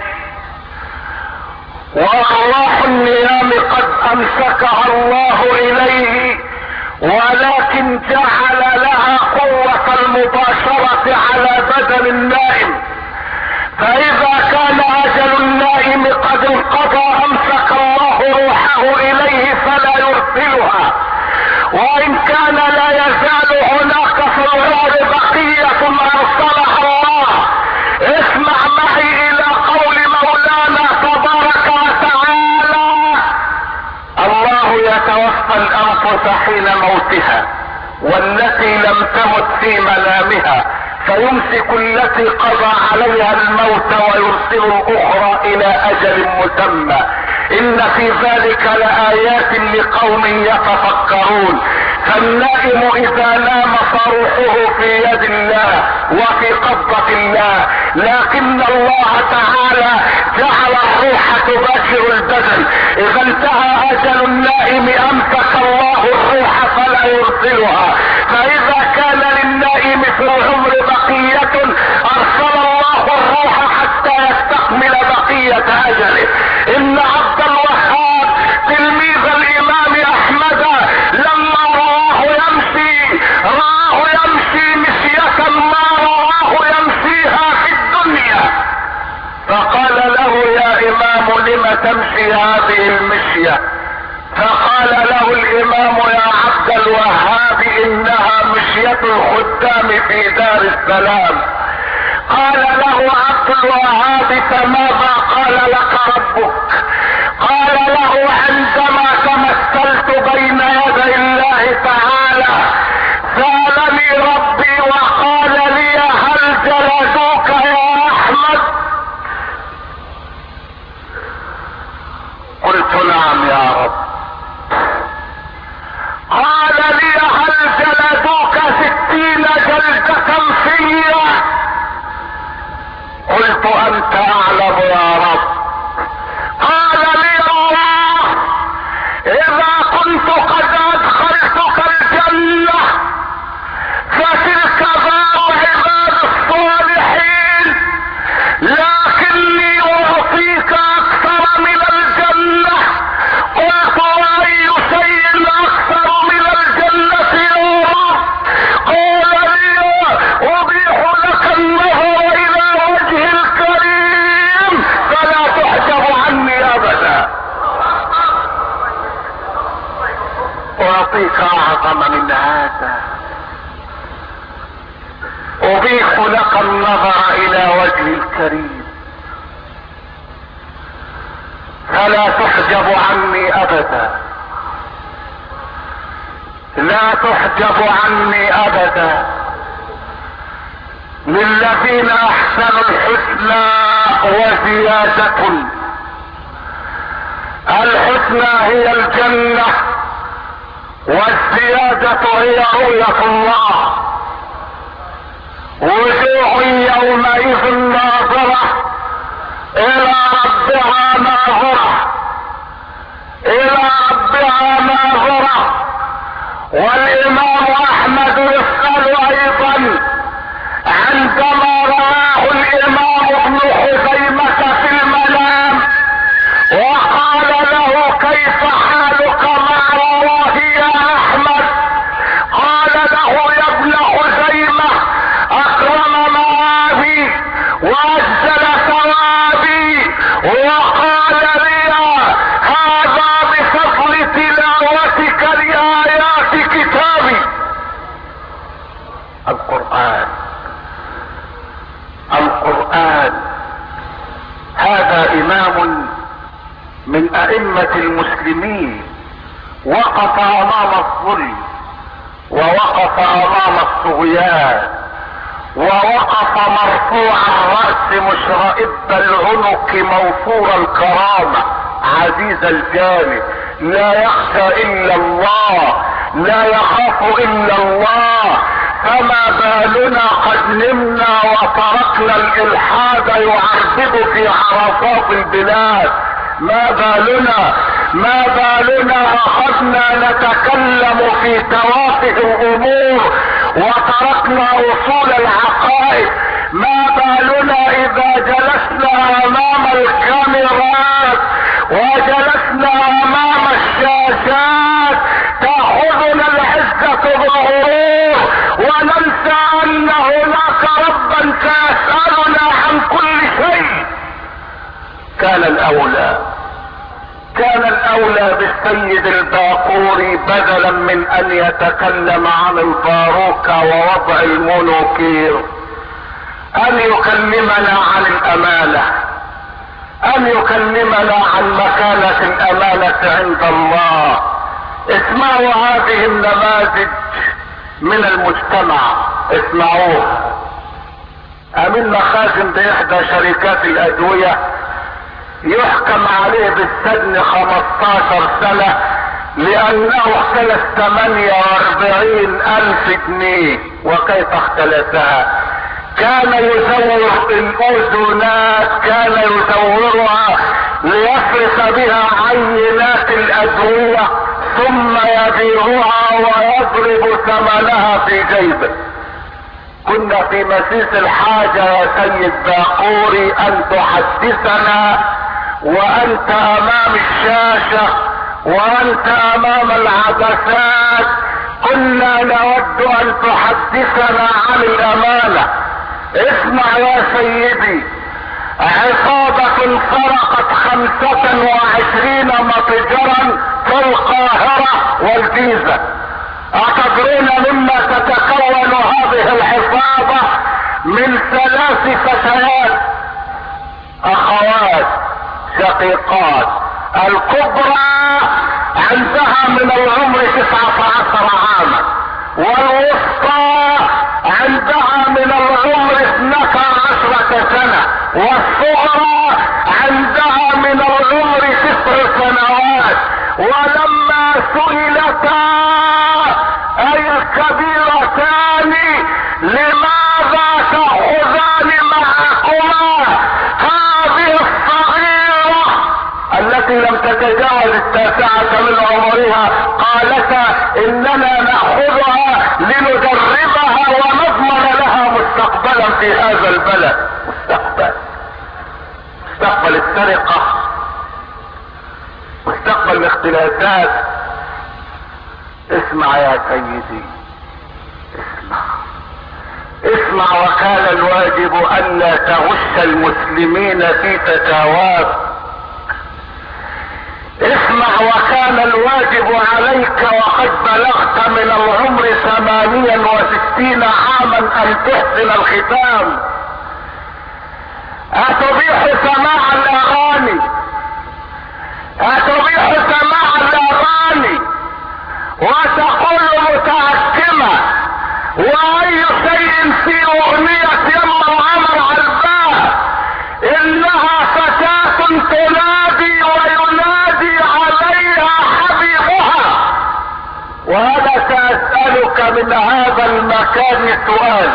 وارواح النيام قد امسكها الله اليه، ولكن جعل لها قوة المباشرة على بدن النائم. فاذا كان اجل النائم قد انقضى امسك الله روحه اليه فلا يرسلها، وان كان لا يزال هناك في العمر بقية ارسلها الله. اسمع معي الى قول مولانا تبارك وتعالى: الله يتوفى الانفس حين موتها والتي لم تمت في منامها فيمسك التي قضى عليها الموت ويرسل الاخرى الى اجل مسمى. ان في ذلك لآيات لقوم يتفكرون. فالنائم اذا نام فروحه في يد الله وفي قبضة الله، لكن الله تعالى جعل الروح تباشر البدن. اذا انتهى اجل النائم امسك الله الروح فلا يرسلها. فاذا كان للنائم في العمر بقية ارسل الله الروح حتى يستكمل بقية اجله. ان عبد الوهاب تلميذ الامام احمد لما رآه يمشي رآه يمشي مشية ما رآه يمشيها في الدنيا، فقال له يا امام لم تمشي هذه المشية؟ فقال له الامام يا عبد الوهاب انها مشية الخدام في دار السلام. قال له عبد الوهاب فماذا قال لك ربك؟ قال له عندما تمثلت بين يدي الله تعالى سألني ربي وقال لي هل جلدوك يا احمد؟ قلت نعم يا رب. قال لي هل جلدوك ستين جلدة فيا؟ قلت انت اعلم يا رب. قال لي الله اذا كنت قد ادخلتك الجنة فتلك دار عباد الصالحين ابدا. ابيح لك النظر الى وجه الكريم فلا تحجب عني ابدا، لا تحجب عني ابدا. للذين احسنوا الحسنى وزيادة. الحسنى هي الجنة والزيادة هي رؤية الله. وجوه يومئذ ناظرة الى ربها ناظرة، الى ربها ناظرة. والامام احمد يسأل ايضا عندما رآه الامام ابن خزيمة في المنام وقال له كيف حالك مع الله يا احمد؟ قال له يا ابن خزيمة اكرم معابي واجزل ثوابي وقال لي هذا بفضل تلاوتك لآيات كتابي. القرآن القرآن هذا امام من ائمة المسلمين وقف امام الظلم ووقف امام الطغيان ووقف مرفوع الرأس مشرئب العنق موفور الكرامة عزيز الجانب، لا يخشى الا الله، لا يخاف الا الله. فما بالنا قد نمنا وتركنا الالحاد يعربد في عرصات البلاد؟ ما بالنا ما بالنا اخذنا نتكلم في توافه الامور وتركنا اصول العقائد؟ ما بالنا اذا جلسنا امام الكاميرات وجلسنا امام الشاشات تاخذنا العزة بالغرور وننسى ان هناك ربا سيسألنا عن كل شيء. كان الاولى كان الاولى بالسيد الباقوري بدلا من ان يتكلم عن الباروكة ووضع المونوكير ان يكلمنا عن الامانة، ان يكلمنا عن مكانة الامانة عند الله. اسمعوا هذه النماذج من المجتمع، اسمعوها. امين مخازن باحدى شركات الادوية يحكم عليه بالسجن خمستاشر سنة لانه اختلس ثمانية واربعين الف جنيه. وكيف اختلسها؟ كان يزور الاذنات، كان يزورها ليصرف بها عينات الادوية ثم يبيعها ويضرب ثمنها في جيبه. كنا في مسيس الحاجة يا سيد باقوري ان تحدثنا وانت امام الشاشة وانت امام العدسات. كنا نود ان تحدثنا عن الامانة. اسمع يا سيدي، عصابة سرقت خمسة وعشرين متجرا في القاهرة والجيزة. أتدرون مما تتكون هذه العصابة؟ من ثلاث فتيات أخوات شقيقات. الكبرى عندها من العمر تسعة عشر عاما، والوسطى عندها من العمر اثنتا عشرة سنة، والصغرى عندها من العمر تسع سنوات. ولما سئلتا اي الكبيرتان لماذا تأخذان معكما هذه الصغيرة التي لم تتجاوز التاسعة من عمرها، قالتا اننا نأخذها لندربها ونضمن لها مستقبلا في هذا البلد. مستقبل مستقبل السرقة، مستقبل الاختلافات. اسمع يا سيدي، اسمع اسمع. وكان الواجب الا تغش المسلمين في فتاواك. اسمع، وكان كان الواجب عليك وقد بلغت من العمر ثمانيا وستين عاما ان تحسن الختام؟ اتبيح سماع الاغاني اتبيح سماع الاغاني وتقول متعكمة واي شيء في اغنية يما عمر عرباه انها فتاة تنادي وينادي عليها حبيبها. وانا سأسألك من هذا المكان سؤال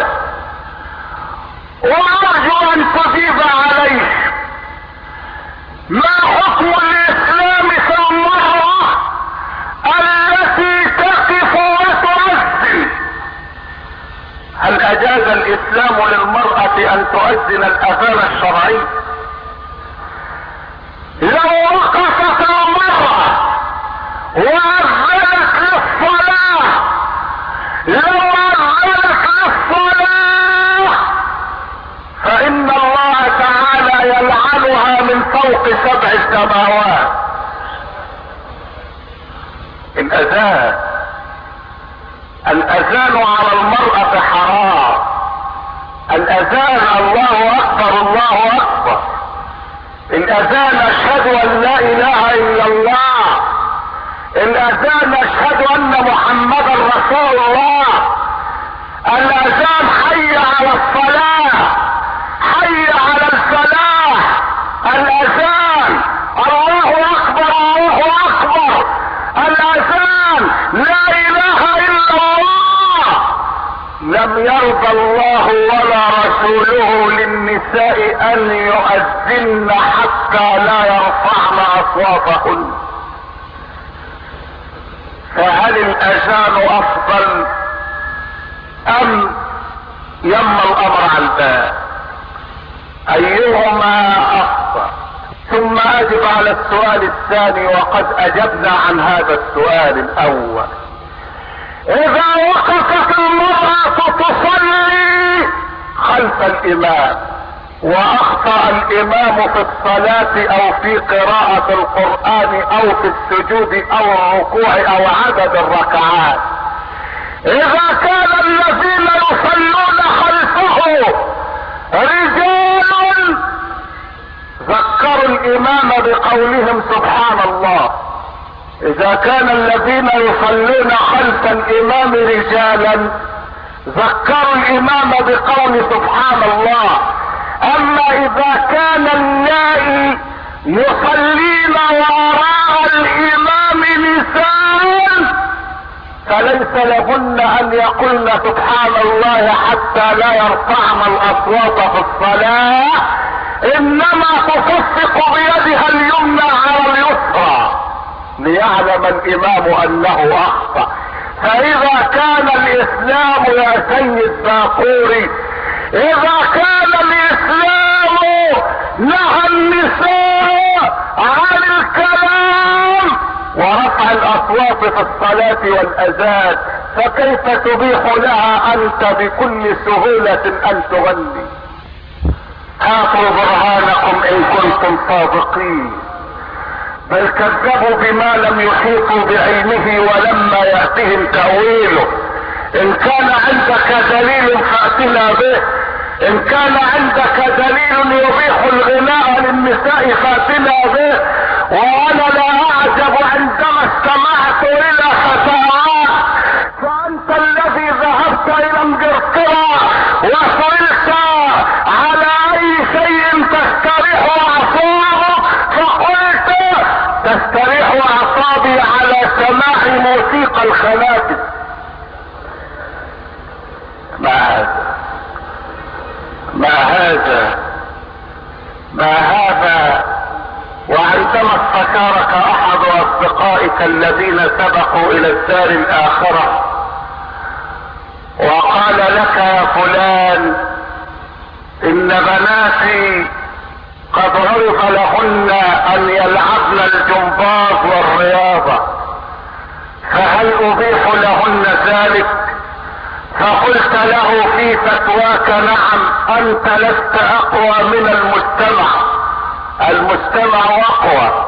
وارجو ان تجيب عليه. ما حكم الاسلام في المرأة التي تقف وتؤذن؟ هل اجاز الاسلام للمرأة ان تؤذن الاذان الشرعي؟ لو وقفت المرأة واذنت للصلاة لو اذنت للصلاة فان الله تعالى يلعنها من فوق سبع سماوات. الاذان الاذان على المرأة حرام. الاذان الله اكبر الله اكبر. الاذان اشهد ان لا اله الا الله. الاذان اشهد ان محمدا رسول الله. الاذان حي على الصلاة حي على الفلاح. الاذان الله اكبر الله اكبر. الاذان لا اله الا الله. لم يرضى الله ولا رسوله للنساء ان يؤذن حتى لا يرفعن اصواتهن. فهل الاذان افضل ام يما الامر على الباب؟ ايهما افضل؟ ثم اجب على السؤال الثاني وقد اجبنا عن هذا السؤال الاول. اذا وقفت المرأة تصلي خلف الامام واخطأ الامام في الصلاة او في قراءة القرآن او في السجود او الركوع او عدد الركعات، اذا كان الذين يصلون خلفه رجال ذكروا الامام بقولهم سبحان الله. اذا كان الذين يصلون خلف الامام رجالا ذكروا الامام بقول سبحان الله. اما اذا كان اللائي يصلين وراء الامام نساء فليس لهن ان يقولن سبحان الله حتى لا يرفعن الاصوات في الصلاة، انما تصفق بيدها اليمنى على اليسرى ليعلم الامام انه اخطأ. فاذا كان الاسلام يا سيد باقوري اذا كان الاسلام نهى النساء عن الكلام ورفع الاصوات في الصلاة والاذان، فكيف تبيح لها انت بكل سهولة ان تغني؟ هاتوا برهانكم ان كنتم صادقين. بل كذبوا بما لم يحيطوا بعلمه ولما يأتهم تأويله. ان كان عندك دليل فأتنا به، ان كان عندك دليل يبيح الغناء للنساء فأتنا به. وانا لا اعجب عندما استمعت الى فتاوات فانت الذي ذهبت الى انجلترا وسئلت على اي شيء تستريح اعصابك فقلت تستريح اعصابي على سماع موسيقى الخنافس. ما هذا ما هذا ما هذا وعندما استشارك احد اصدقائك الذين سبقوا الى الدار الاخرة وقال لك يا فلان ان بناتي قد عرف لهن ان يلعبن الجمباز والرياضة، فهل ابيح لهن ذلك؟ فقلت له في فتواك نعم، انت لست اقوى من المجتمع، المجتمع اقوى.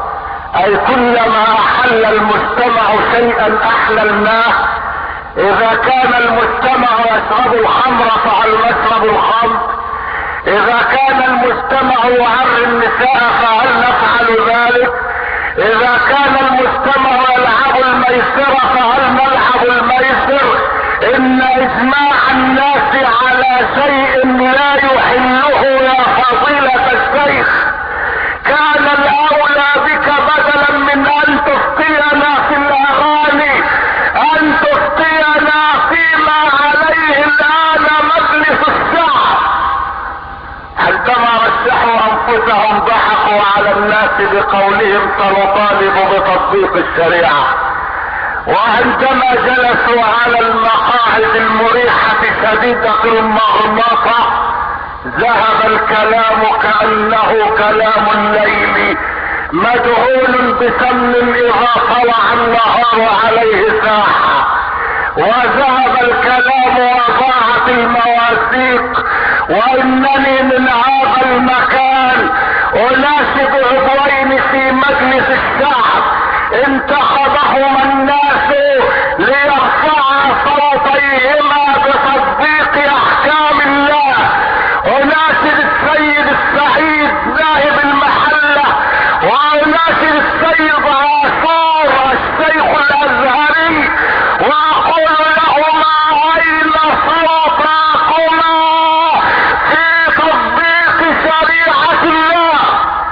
اي كلما احل المجتمع شيئا احللناه. اذا كان المجتمع يشرب الخمر فهل نشرب الخمر؟ اذا كان المجتمع يعري النساء فهل نفعل ذلك؟ اذا كان المجتمع يلعب الميسر فهل نلعب الميسر؟ ان اجماع الناس على شيء لا يحله يا فضيلة الشيخ كان الاولى بك بدلا من ان تفتينا في الاغاني ان تفتينا فيما عليه الان مجلس الشعب. عندما رشحوا انفسهم ضحكوا على الناس بقولهم سنطالب بتطبيق الشريعة، وعندما جلسوا على المقاعد المريحة شديدة المغناطة ذهب الكلام كأنه كلام الليل مدهون بسم اذا طلع النهار عليه ساحة، وذهب الكلام وضاعت المواثيق. وانني من هذا المكان اناشد عضوين في مجلس الشعب انتخبهما الناس ليرفعا صوتيهما بتطبيق احكام الله. اناشد السيد السعيد نائب المحلة واناشد السيد عاشور الشيخ الازهري واقول لهما اين صوتكما في تطبيق شريعة الله.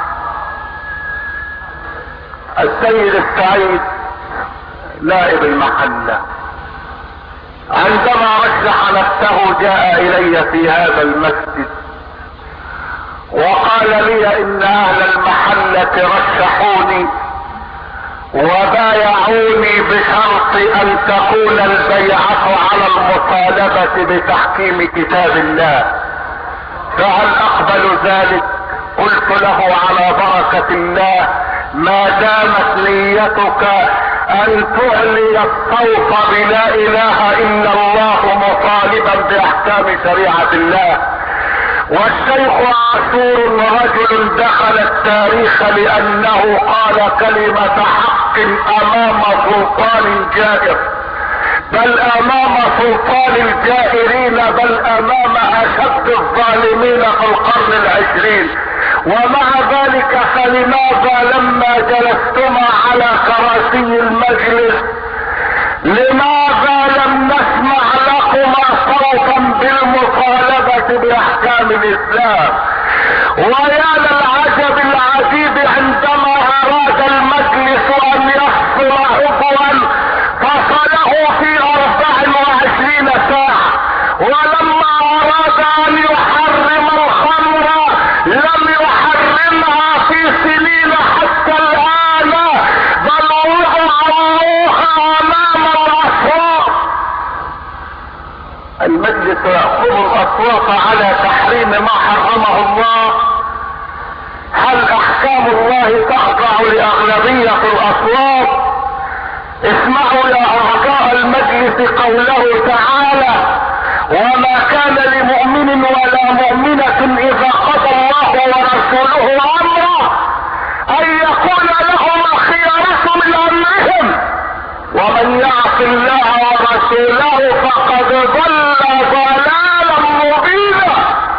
السيد السعيد نائب المحلة عندما رشح نفسه جاء الي في هذا المسجد وقال لي ان اهل المحلة رشحوني وبايعوني بشرط ان تكون البيعة على المطالبة بتحكيم كتاب الله، فهل اقبل ذلك؟ قلت له على بركة الله ما دامت نيتك ان تعلي الصوت بلا اله الا الله مطالبا باحكام شريعة الله. والشيخ عاشور رجل دخل التاريخ لانه قال كلمة حق امام سلطان جائر، بل امام سلطان الجائرين، بل امام اشد الظالمين في القرن العشرين. ومع ذلك فلماذا لما جلستما على كراسي المجلس لماذا لم نسمع لكما صوتا بالمطالبة باحكام الاسلام؟ ويا للعجب العجيب عندما اراد المجلس ان يفصل عضوا فصله في اربع وعشرين ساعة، ولما اراد ان يحرم الخمر لم يحرمها في سنين حتى الان، بل وضعوها امام الاصوات. المجلس يأخذ الاصوات على تحريم ما حرمه الله. هل احكام الله تخضع لاغلبية الاصوات؟ اسمعوا يا اعضاء المجلس قوله تعالى وما كان لمؤمن ولا مؤمنة اذا قضى الله ورسوله امرا ان يكون لهم الخيارة من امرهم ومن يعص الله ورسوله فقد ضل ضلالا مبينا.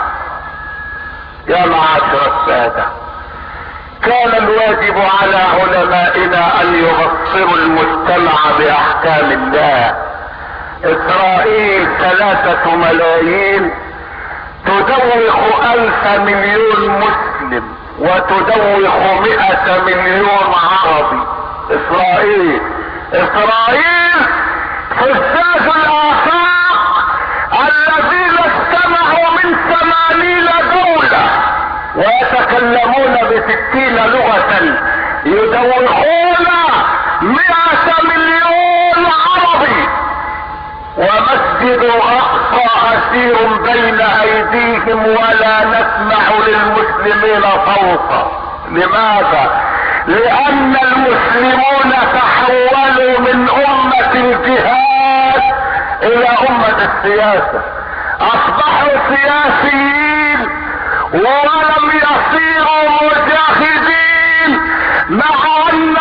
يا معاشر السادة، كان الواجب على علمائنا ان يبصروا المجتمع باحكام الله. اسرائيل ثلاثة ملايين تدوخ الف مليون مسلم وتدوخ مئة مليون عربي. اسرائيل اسرائيل فزاز الافاق الذين استمعوا من ثمانين دولة ويتكلمون بستين لغة يدوخون مئة مليون عربي، ومسجد الاقصى اسير بين ايديهم ولا نسمع للمسلمين صوتا. لماذا؟ لان المسلمون تحولوا من امة الجهاد الى امة السياسة، اصبحوا سياسيين ولم يصيروا مجاهدين، مع ان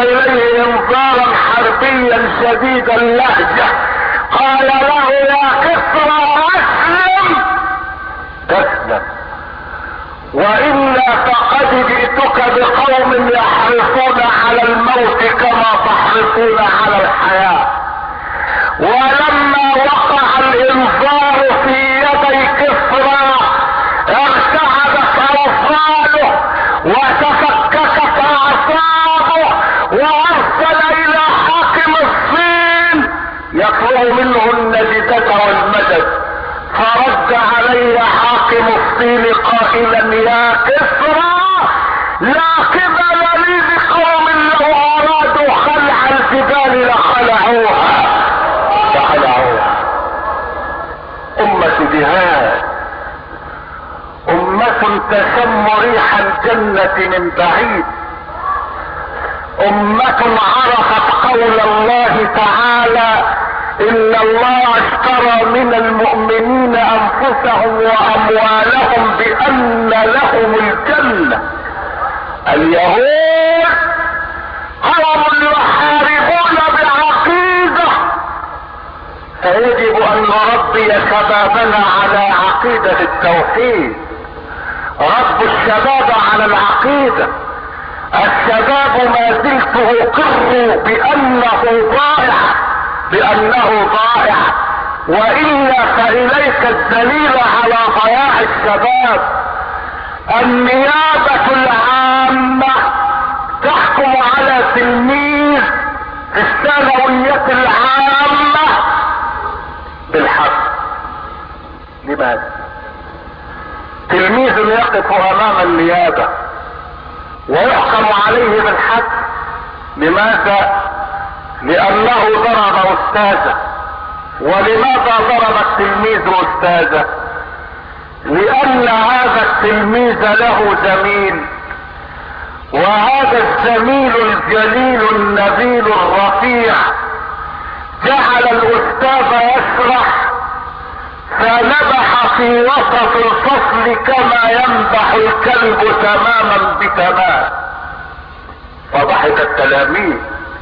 اليه انذارا حربيا شديد اللهجة، قال له يا كسرى اسلم تسلم، وإلا فقد جئتك بقوم يحرصون على الموت كما تحرصون على الحياة. ولما وقع الانذار في يدي كسرى ارتعدت اوصاله وتفككت اعصابه، وارسل الى حاكم الصين يطلب منه النجدة والمدد، فرد علي حاكم الصين قائلا يا كسرى لا قبل لي بقوم لو ارادوا خلع الجبال لخلعوها لخلعوها. امة جهاد، امة تشم ريح الجنة من بعيد، امة عرفت قول الله تعالى ان الله اشترى من المؤمنين انفسهم واموالهم بان لهم الجنة. اليهود قوم يحاربون بعقيدة، فيجب ان نربي شبابنا على عقيدة التوحيد. رب الشباب على العقيدة. الشباب ما زلت اقر بانه ضائع بانه ضائع، والا فاليك الدليل على ضياع الشباب. النيابة العامة تحكم على تلميذ في الثانوية العامة بالحق. لماذا؟ تلميذ يقف امام النيابة ويحكم عليه بالحق. لماذا؟ لانه ضرب استاذه. ولماذا ضرب التلميذ استاذه؟ لان هذا التلميذ له زميل، وهذا الزميل الجليل النبيل الرفيع جعل الاستاذ يشرح فنبح في وسط الفصل كما ينبح الكلب تماما بتمام، فضحك التلاميذ.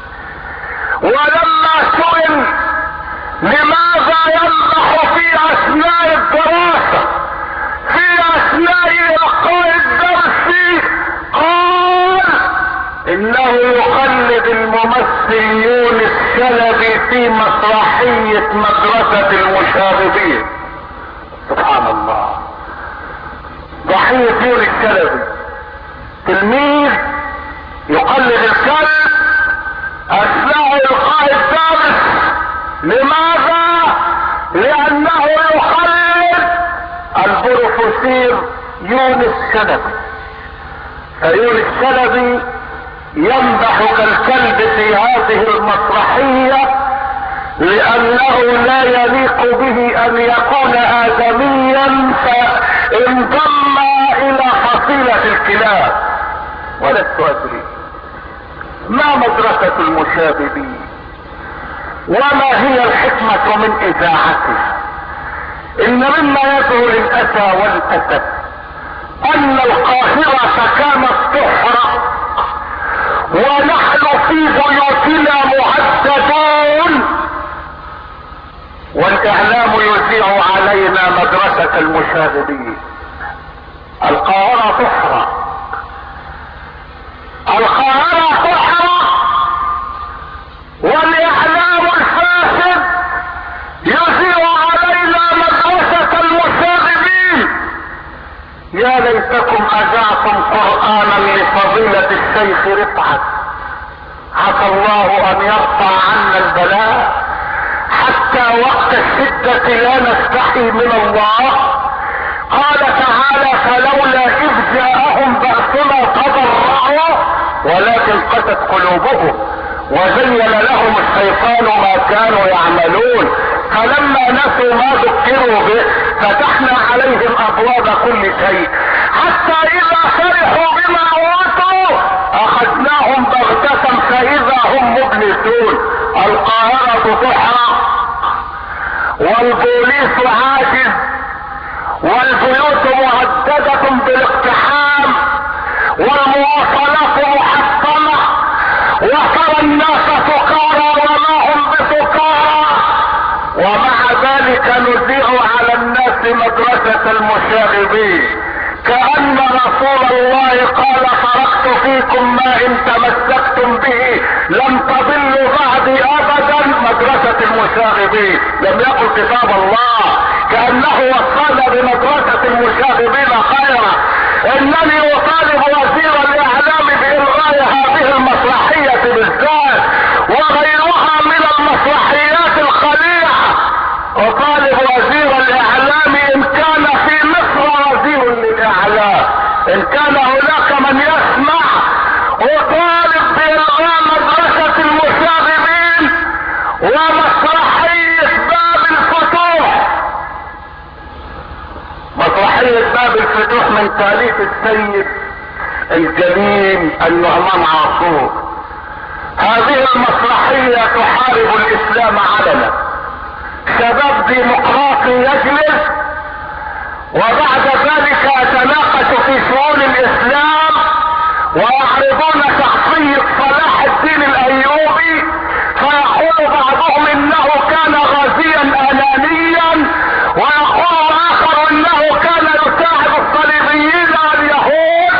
ولما سئل لماذا ينبح في اثناء الدراسة في اثناء القاء الدرس، قال انه يقلد الممثل يونس شلبي في مسرحية مدرسة المشاغبين. سبحان الله، ضحية يونس شلبي، تلميذ يقلد الكلب اثناء القاء الدرس. لماذا؟ لانه يقلد البروفيسور يونس شلبي. فيونس شلبي ينبح كالكلب في هذه المسرحية لانه لا يليق به ان يكون ادميا فانضم الى فصيلة الكلاب. ولست ادري ما مدرسة المشاغبين وما هي الحكمة من اذاعتها. ان مما يدعو للاسى والاسف ان القاهرة كانت تحرق ونحن في بيوتنا مهددون، والاعلام يذيع علينا مدرسة المشاغبين. القاهرة تحرق، القاهرة تحرق، والاعلام الفاسد يذيع علينا مدرسة المشاغبين. يا ليتكم اذعتم قرآنا لفضيلة الشيخ رفعت، عسى الله ان يرفع عنا البلاء حتى وقت الشدة لا نستحي من الله. قال تعالى فلولا اذ جاءهم بأسنا تضرعوا ولكن قست قلوبهم وزين لهم الشيطان ما كانوا يعملون، فلما نسوا ما ذكروا به فتحنا عليهم ابواب كل شيء حتى اذا فرحوا بما اوتوا اخذناهم بغتة فاذا هم مبلسون. القاهرة تحرق والبوليس عاجز والبيوت مهددة بالاقتحام والمواصلات محطمة وترى الناس سكارى وما هم بسكارى، ومع ذلك نذيع على الناس مدرسة المشاغبين، كأن رسول الله قال تركت فيكم ما ان تمسكتم به لن تضلوا بعدي ابدا. مدرسة المشاغبين لم يقل كتاب الله، كأنه وصانا بمدرسة المشاغبين خيرا. انني اطالب وزير الاعلام بإلغاء هذه المسرحية بالذات وغيرها من المسرحيات الخليعة. اطالب وزير الاعلام ان كان في مصر وزير للاعلام، ان كان هناك من يسمع، اطالب بإلغاء مدرسة المشاغبين ومسرحية باب الفتوح. مسرحية باب الفتوح من تأليف السيد الجليل النعمان عاشور. هذه المسرحية تحارب الاسلام علنا. شباب ديمقراطي يجلس وبعد ذلك يتناقش في شؤون الاسلام ويعرضون شخصية صلاح الدين الايوبي، فيقول بعضهم انه كان غازيا انانيا، ويقول اخر انه كان يساعد الصليبيين واليهود.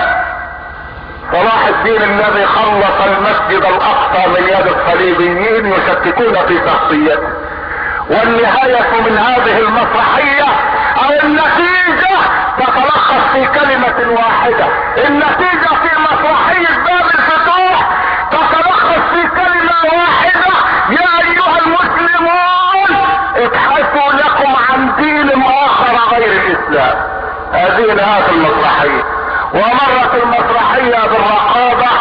صلاح الدين الذي خلص المسجد الاقصى من يد الصليبيين يشككون في شخصيته. والنهاية من هذه المسرحية او النتيجة تتلخص في كلمة واحدة. النتيجة في مسرحية باب الفتوح تتلخص في كلمة واحدة: يا ايها المسلمون ابحثوا لكم عن دين اخر غير الاسلام. هذه نهاية المسرحية. ومرت المسرحية بالرقابة،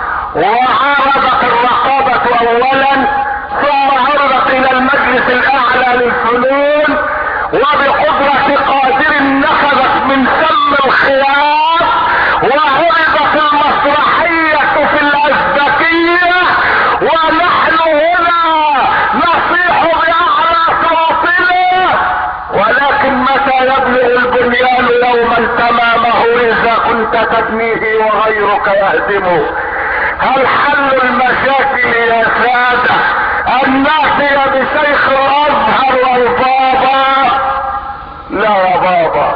وعرضت الرقابة اولا ثم عرضت الى المجلس الاعلى للفنون، وبقدرة قادر نفذت من سم الخياط، وعرضت المسرحية في الازبكية، ونحن هنا نصيح باعلى صوتنا. ولكن متى يبلغ البنيان يوما تمامه اذا كنت تبنيه وغيرك يهدمه؟ هل حل المشاكل يا سادة ان ناتي بشيخ الازهر والبابا؟ لا يا بابا،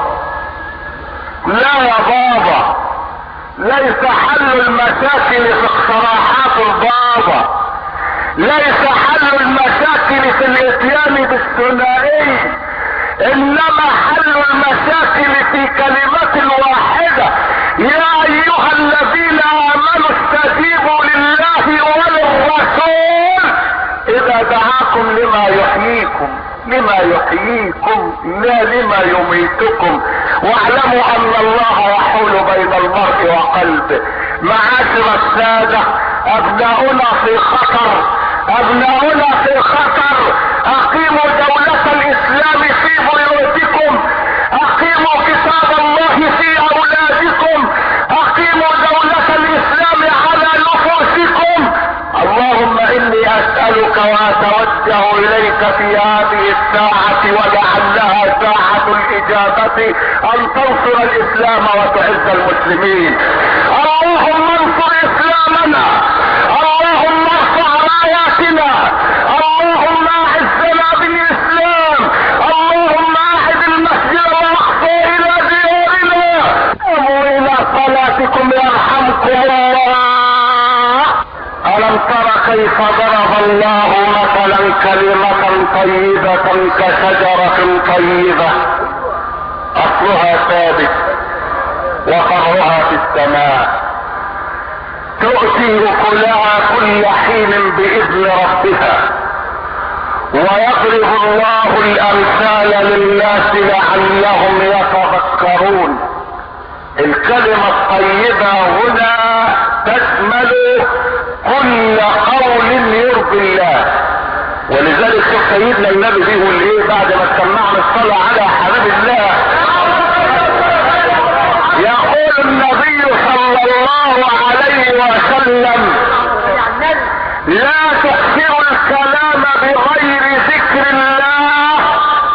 لا يا بابا، ليس حل المشاكل في اقتراحات البابا، ليس حل المشاكل في الاتيان بالثنائي، انما حل المشاكل في كلمة واحدة: يا ايها الذين امنوا استجيبوا لله وللرسول اذا دعاكم لما يحييكم، لما يحييكم لا لما يميتكم، واعلموا ان الله يحول بين المرء وقلبه. معاشر السادة، ابناؤنا في خطر، ابناؤنا في خطر. اقيموا دولة الاسلام في بيوتكم، اقيموا كتاب الله في اولادكم، اقيموا دولة الاسلام على نفوسكم. اللهم اني اسألك واتوجه اليك في هذه الساعة ولعلها ساعة الاجابة ان تنصر الاسلام وتعز المسلمين. اللهم انصر اسلامنا، اللهم ارفع راياتنا، اللهم اعزنا بالاسلام، اللهم اعد المسجد الاقصى الى ديارنا. قوموا الى صلاتكم يرحمكم الله. ألم تر كيف ضرب الله مثلا كلمة طيبة كشجرة طيبة أصلها ثابت وفرعها في السماء، تؤتي أكلها كل حين بإذن ربها، ويضرب الله الأمثال للناس لعلهم يتذكرون. الكلمة الطيبة هنا تشمل كل قول يرضي الله. ولذلك شوف سيدنا النبي بيقول ايه بعد ما سمعنا الصلاة على حبيب الله؟ يقول النبي صلى الله عليه وسلم: لا تكثروا الكلام بغير ذكر الله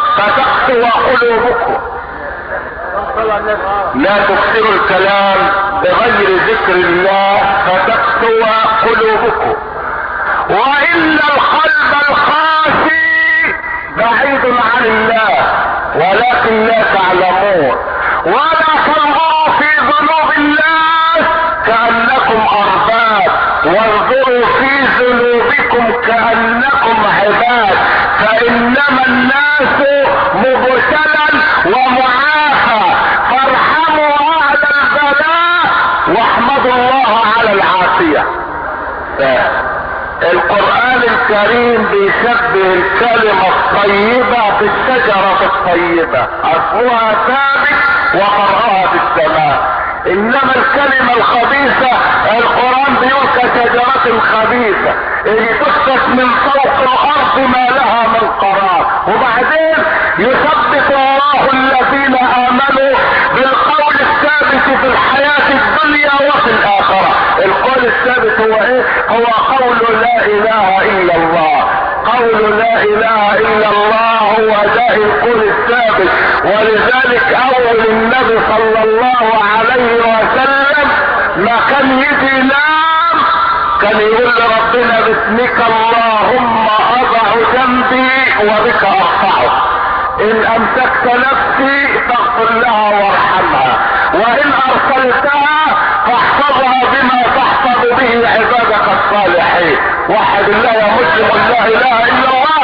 فتقسو قلوبكم. لا تكثروا الكلام بغير ذكر الله فتقسو قلوبكم، وان القلب القاسي بعيد عن الله ولكن لا تعلمون. ولا تنظروا في ذنوب الناس كأنكم أرباب، وانظروا في ذنوبكم كأنكم عباد، فإنما الناس مبتلى ومعافى، فارحموا أهل البلاء واحمدوا الله على العافية. القرآن الكريم بيشبه الكلمة الطيبة بالشجرة الطيبة، أصلها ثابت وفرعها في السماء. انما الكلمة الخبيثة القرآن بيقول كشجرة خبيثة اللي تسقط من فوق الارض ما لها من قرار. وبعدين يثبت الله الذين امنوا بالقول الثابت في الحياة الدنيا وفي الاخرة. القول الثابت هو ايه؟ هو قول لا اله الا الله. قول لا اله الا الله هو ده القول الثابت. ولذلك اول النبي صلى الله عليه وسلم ما كان يجي ينام كان يقول لربنا باسمك اللهم اضع جنبي وبك ارفعه، ان امسكت نفسي فاغفر لها وارحمها، وان ارسلتها فاحفظها بما تحفظ به عبادك الصالحين. وحد الله يا مسلم لا اله الا الله.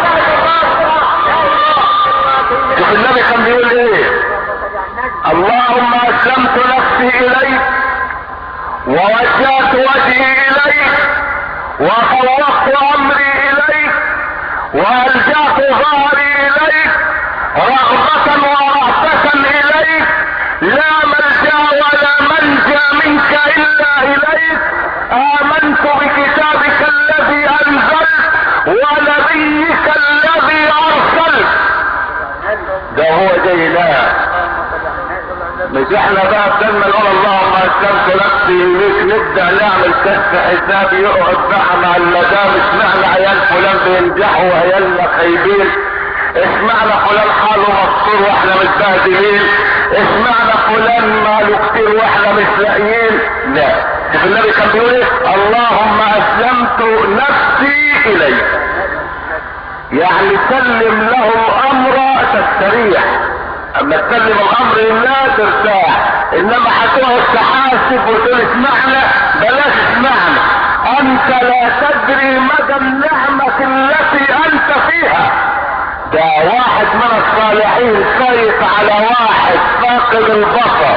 شوف النبي كان بيقول ايه؟ اللهم اسلمت نفسي اليك ووجهت وجهي اليك وفوضت امري اليك والجأت ظهري اليك رغبة ورهبة اليك، لا ملجأ ولا منجا منك الا اليك. امنت بكتابك الذي انزلت ونبيك الذي ارسلت. ده هو جيناه. مش احنا بقى بدل ما نقول اللهم اسلمت نفسي اليك نبدا نعمل كشف حساب يقعد بقى مع المدام. اسمعنا عيال فلان بينجحوا وعيالنا خايبين، اسمعنا فلان حاله مستور واحنا متبهدلين، اسمعنا فلان ماله كتير واحنا مش لاقيين. لا، شوف النبي كان بيقول ايه؟ اللهم اسلمت نفسي اليك، يعني سلم له الامر تستريح. اما تسلم الامر لله ترتاح، انما هتقعد تحاسب وتقول اسمعنا، بلاش اسمعنا، انت لا تدري مدى النعمة التي انت فيها. ده واحد من الصالحين خايف على واحد فاقد البصر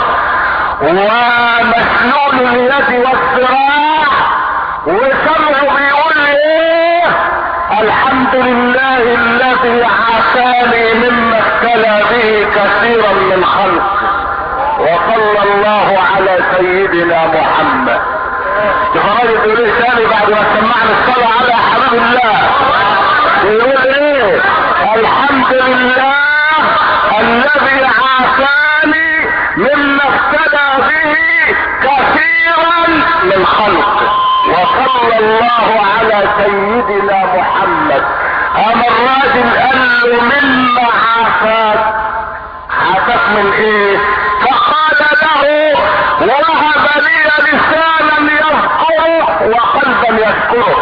ومسلول اليد والذراع وسمعه بيقول ايه؟ الحمد لله الذي عافاني مما ابتلى به كثيرا من خلقه، وصلى الله على سيدنا محمد. الراجل بيقول ايه تاني بعد ما سمعنا الصلاة على حبيب الله؟ بيقول ايه؟ الحمد لله الذي عافاني مما ابتلى به كثيرا من خلقه، وصلى الله على سيدنا محمد. اما الراجل قال له مما عافاك؟ عافاك من ايه؟ فقال له وهب لي لسانا يذكره وقلبا يذكره.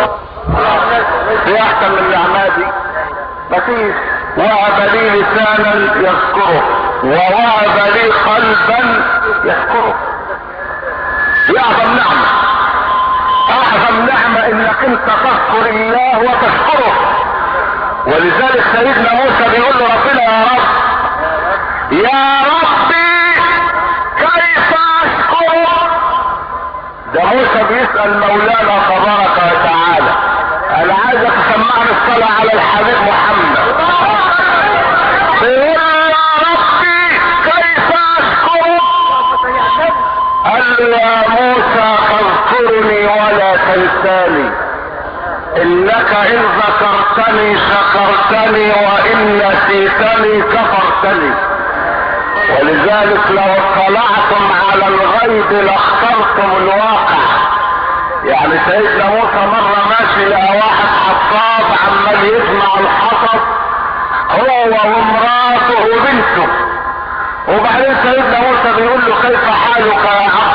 ايه احسن من النعمه دي؟ مفيش. وهب لي لسانا يذكره ووهب لي قلبا يذكره. دي اعظم نعمه. اعظم نعمة انك انت تذكر الله وتشكره. ولذلك سيدنا موسى بيقول له ربنا يا رب يا ربي كيف اشكرك؟ ده موسى بيسأل مولانا تبارك وتعالى. انا عايزك تسمعني الصلاة على الحبيب محمد. بيقول له يا ربي كيف اشكرك؟ قال له يا موسى فاذكرني ولا تنساني، انك ان ذكرتني شكرتني وان نسيتني كفرتني. ولذلك لو اطلعتم على الغيب لاخترتم الواقع. يعني سيدنا موسى مرة ماشي لقى واحد حصاد عمال يجمع الحطب هو وامراته وبنته، وبعدين سيدنا موسى بيقول له كيف حالك يا عبد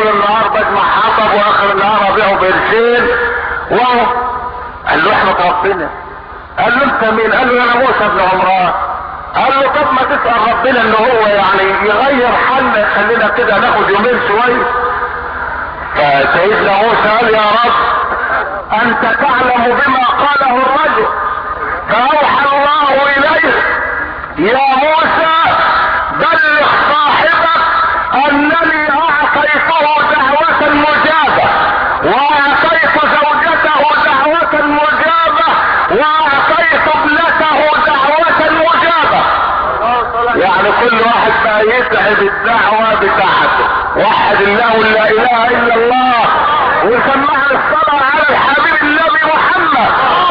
طول النهار بجمع حطب واخر النهار ابيعه بقرشين وهو قال له احمد ربنا. قال له انت مين؟ قال له انا موسى بن عمران. قال له طب ما تسأل ربنا ان هو يعني يغير حالنا يخلينا كده ناخد يومين شوية. فسيدنا موسى قال يا رب انت تعلم بما قاله الرجل. فاوحى الله اليه يا موسى بلغ صاحبك انني اعطيته دعوة مجابة واعطيت زوجته دعوة مجابة واعطيت ابنته دعوة مجابة. يعني كل واحد بقى يتعب الدعوة بتاعته. وحد الله لا اله الا الله وسمعنا الصلاة على الحبيب النبي محمد.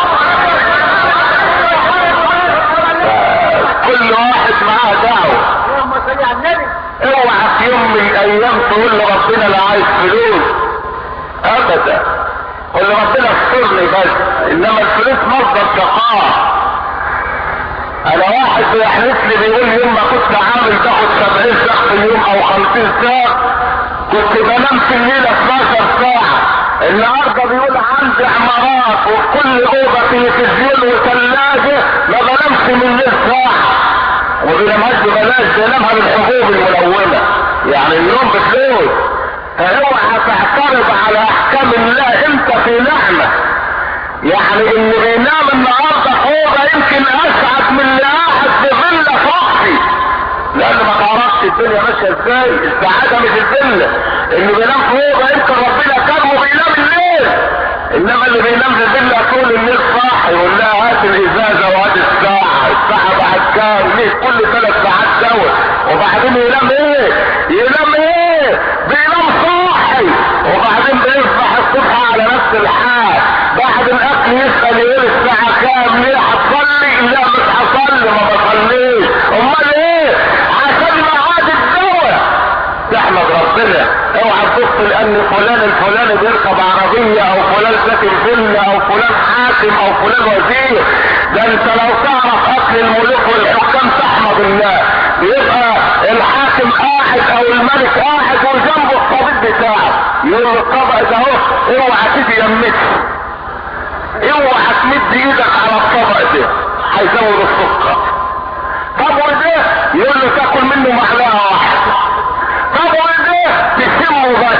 كل واحد معاه دعوة. اوعى في يوم من الايام تقول لربنا لا عايز فلوس ابدا. قل ربنا استرني بس، انما الفلوس مصدر شقاء. انا واحد بيحلف لي بيقول يوم ما كنت عامل تاخد سبعين ساعة في اليوم او خمسين ساعة كنت بنام في الليلة اتناشر ساعة. النهاردة بيقول عندي عمارات وفي كل اوضة تلفزيون وثلاجة ما بنامش من الليل ساعة. وبينامهاش ببلاش، بينامها بالحبوب الملونة. يعني اليوم بفلوس. فاوعى تعترض على احكام الله انت في نعمة. يعني اللي بينام النهارده اوضه يمكن اسعد من اللي قاعد في فيلا فخمي، لان ما تعرفش الدنيا ماشيه ازاي. السعاده مش الفيلا. اللي بينام في اوضه يمكن ربنا كرمه بينام الليل، انما اللي بينام في فيلا طول الليل صاحي يقول لها هات الازازه وهات الساعه، الساعه بعد كام؟ ليه كل ثلاث ساعات دواء؟ وبعدين ينام ايه؟ ينام ايه؟ بينام صاحي وبعدين بيصبح الصبح على نفس الحال. بعد الاكل يسأل يقول الساعة كام؟ ليه هتصلي؟ لا مش هصلي، ما بصليش. امال ايه؟ عشان ميعاد الدواء. تحمد ربنا. اوعى تبص لان فلان الفلاني بيركب عربية او فلان ساكن فيلا او فلان حاكم او فلان وزير. ده انت لو تعرف اكل الملوك والحكام تحمد الله. بيبقى الحاكم قاعد او الملك قاعد وجنبه الطبيب بتاعه يقول له الطبق ده اهو اوعى تيجي يمتي، اوعى تمد ايدك على الطبق ده هيزود السكر. طب وده يقول له تاكل منه معلقه واحده. طب وده تشمه بس.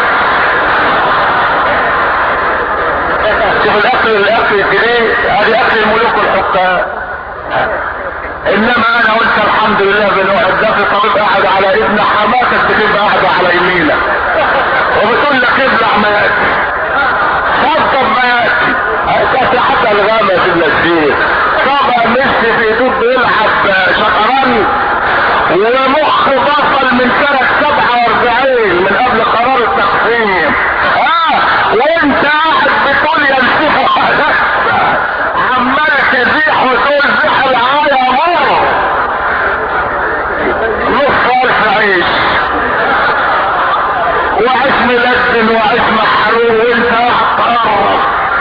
شوف الاكل الاكل الجديد ادي اكل الملوك والحكام. انما انا قلت الحمد لله بنوع ده في طبيب قاعد على ابن حماتك بتبقى قاعده على يمينك وبتقول لك ابلع ما ياتي صدق ما ياتي. هتاتي حتى الغامة في النسير طبعا ميسي في ايدوك بيلعب شطرنج ومخ بطل من سنة سبعة واربعين من قبل قرار التقسيم. اه وانت قاعد بتقول ينسفوا عمال تزيح وتقول زيح العاية مر نص الف عيش وعيش ملزم وعيش محروم وانت هتقرب.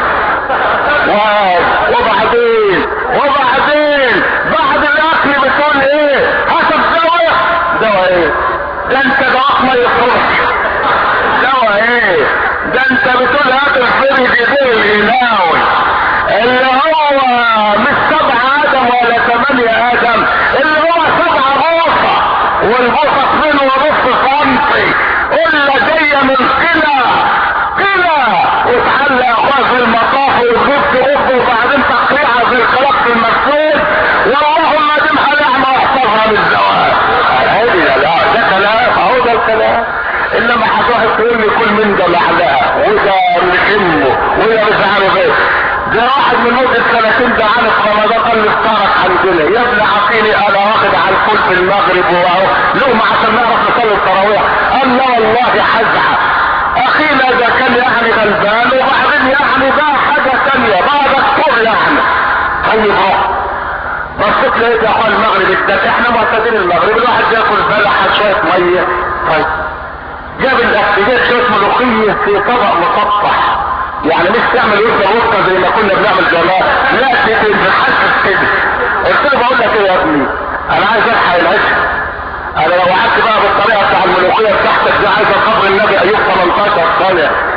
وبعدين وبعدين بعد الاكل بتقول ايه؟ هاتف دواء. دواء ايه؟ ده انت دواء ما يخرجش. دواء ايه؟ ده انت بتقول هات الفرج دي الهلاوي اللي هو مش سبع ادم ولا ثمانية ادم، اللي هو سبع بوصة والبوصة اثنين ونص سنتي قلة جاية من قلة قلة وتعلق اخوها في المطاف وتجيب تقف وبعدين تقطيعها في الخلاق في المكتوب واللهم دمها لعمة واحفظها من الزواج. هذه لا ده كلام اهو ده الكلام. انما هتروح تقول لي كل من ده معلقة وده نحمه وده مش عارف ايه. ده واحد من مدة سنتين ده عارف رمضان قال لي افترق عندنا يا ابن عقيلي انا واخد على الفول في المغرب واهو لقمة عشان نعرف نصلي التراويح. قال لا والله حزعة اخينا ده كان يعني غلبان وبعدين يعني بقى حاجة تانية بقى دكتور يعني. طيب اهو بصيت لقيت يا اخوان المغرب الدك احنا معتادين المغرب الواحد ياكل بلحة شوية مية. طيب جاب الاكل جاب شوية ملوخية في طبق مسطح يعني مش تعمل وسطة وسطة زي ما كنا بنعمل زمان، لا تتحسس كده. قلت له بقول لك ايه يا ابني انا عايز الحق العشاء. انا لو قعدت بقى بالطريقه بتاع الملوخيه بتاعتك دي عايز قبر النبي ايوب ثمانية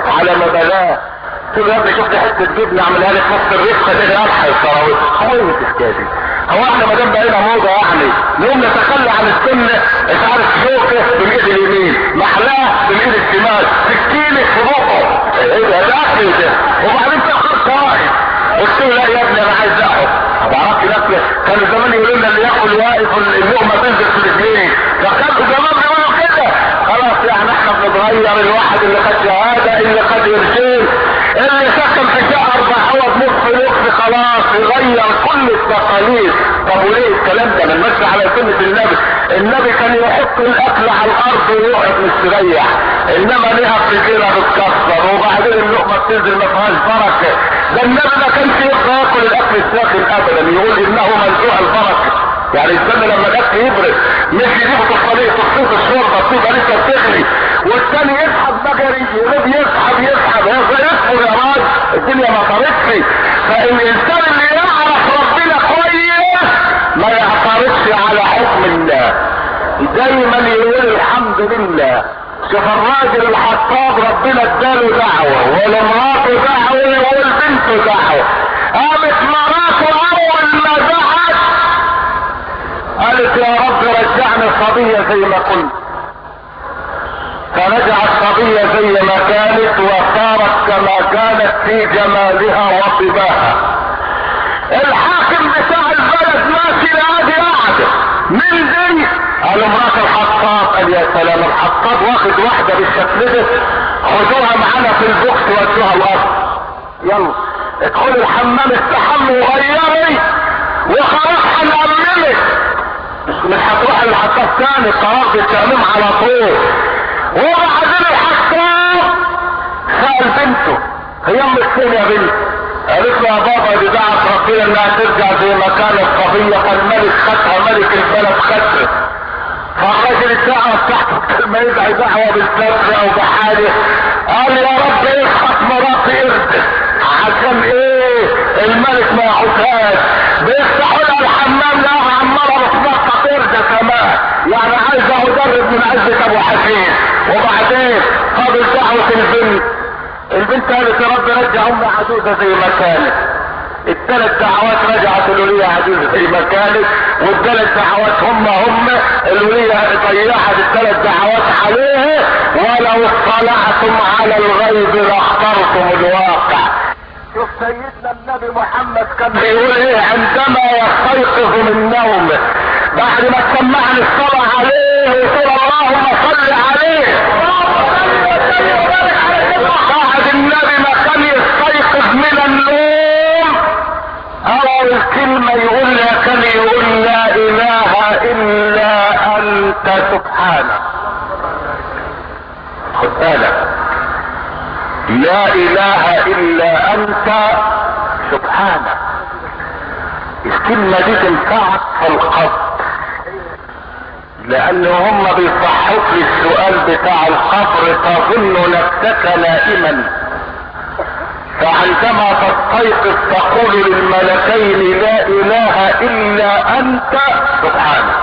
على ما بلاه. تقول يا ابني شفت حته جبنه اعملها لك نص الرزق كده الحق الكراويط. هو ايه التسكاتي؟ هو احنا ما دام بقينا موضه يعني نقوم نتخلى عن السنه؟ مش عارف شوكه بالايد اليمين، محلاه بالايد الشمال، سكينه في بقه، ايه ده؟ ده اكل ده. وبعدين تاخد قائد قلت له لا يا ابني انا عايز احط. بعرفش ناكل. كانوا زمان يقولوا لنا اللي ياكل واقف اللقمه تنزل في الاثنين، فكانوا زمان بيقولوا كده. خلاص يعني احنا بنتغير. الواحد اللي خد شهاده، اللي خد قرشين، اللي سكن في شقه اربع حوض نصف نصف، خلاص يغير كل التقاليد. طب وليه الكلام ده؟ من ماشي على سنه النبي. النبي كان يحط الاكل على الارض ويقعد مستريح، انما ليها فكره بتكسر وبعدين اللقمه بتنزل ما فيهاش بركه. ده النبي ما كانش يقدر ياكل الاكل الساخن ابدا، يقول انه منزوع البركه. يعني السنه لما الاكل يبرد مش يجيبوا تصفيه تصفيه الشوربه تبقى لسه بتغلي، والثاني يسحب بجري يريد يسحب يسحب يصبر يا راجل، الدنيا ما طارتش. فالانسان اللي يعرف ربنا كويس ما يعترضش على حكم الله، دايما يقول الحمد لله. شوف الراجل الحطاب ربنا اداله دعوه ولمراته دعوه والبنت دعوه. قامت مراته اول ما دعت قالت يا رب رجعني الصبيه زي ما كنت، فرجعت الصبيه زي ما كانت وصارت كما كانت في جمالها وطباها. الحاكم بتاع البلد ماشي لقاعد قاعده من دي قالوا مرات الحطاب. قال يا سلام، الحطاب واخد واحده بالشكل ده، خدوها معانا في البوكس وادوها الارض، يلا ادخلي الحمام استحمي وغيري وخلاص هنأمنك. مش هتروح للحطاب تاني، قرار بالتأميم على طول. وبعدين الحطاب سأل بنته هي امك فين يا بنت؟ قالت له يا بابا دي دعت ربنا انها ترجع زي ما كانت صبيه، فالملك خدها، ملك البلد خدها. فالراجل الدعوه بتاعته ما يدعي دعوه بالستر او بحاجه قال يا رب اسقط مراتي ارد عشان ايه الملك ما ياخدهاش. بيفتحوا لها الحمام لها عماله بتنطط ارد كمان، يعني عايزه مدرب من عزه ابو حسين. وبعدين قابل دعوه البنت. البنت قالت يا رب رجع امي عجوزه زي ما كانت. الثلاث دعوات رجعت الولية عجوزة زي ما كانت، والثلاث دعوات هم هم الولية ضيعت الثلاث دعوات عليه. ولو اطلعتم على الغيب لاخترتم الواقع. شوف سيدنا النبي محمد كان بيقول ايه عندما يستيقظ من نومه بعد ما سمعنا الصلاة عليه ويقول اللهم صل عليه. بعد النبي ما كان يستيقظ من النوم اول كلمة يقولها كان يقول لا اله الا انت سبحانك. خد بالك، لا اله الا انت سبحانك. الكلمة دي تنفعك في القبر، لان هم بيصحوك للسؤال بتاع القبر تظن نفسك نائما، فعندما تستيقظ تقول للملكين لا اله الا انت سبحانك،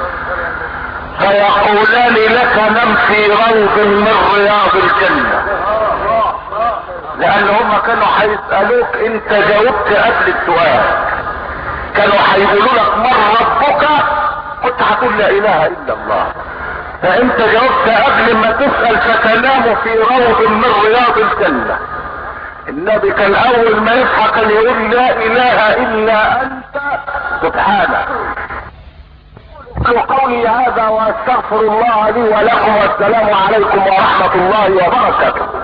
فيقولان لك نم في روض من رياض الجنة. لان هم كانوا هيسألوك انت جاوبت قبل السؤال، كانوا هيقولوا لك من ربك كنت هتقول لا اله الا الله، فانت جاوبت قبل ما تسأل فتنام في روض من رياض الجنة. النبي كان اول ما يصحى كان يقول لا اله الا انت سبحانك. قولي هذا واستغفر الله لي ولكم والسلام عليكم ورحمة الله وبركاته.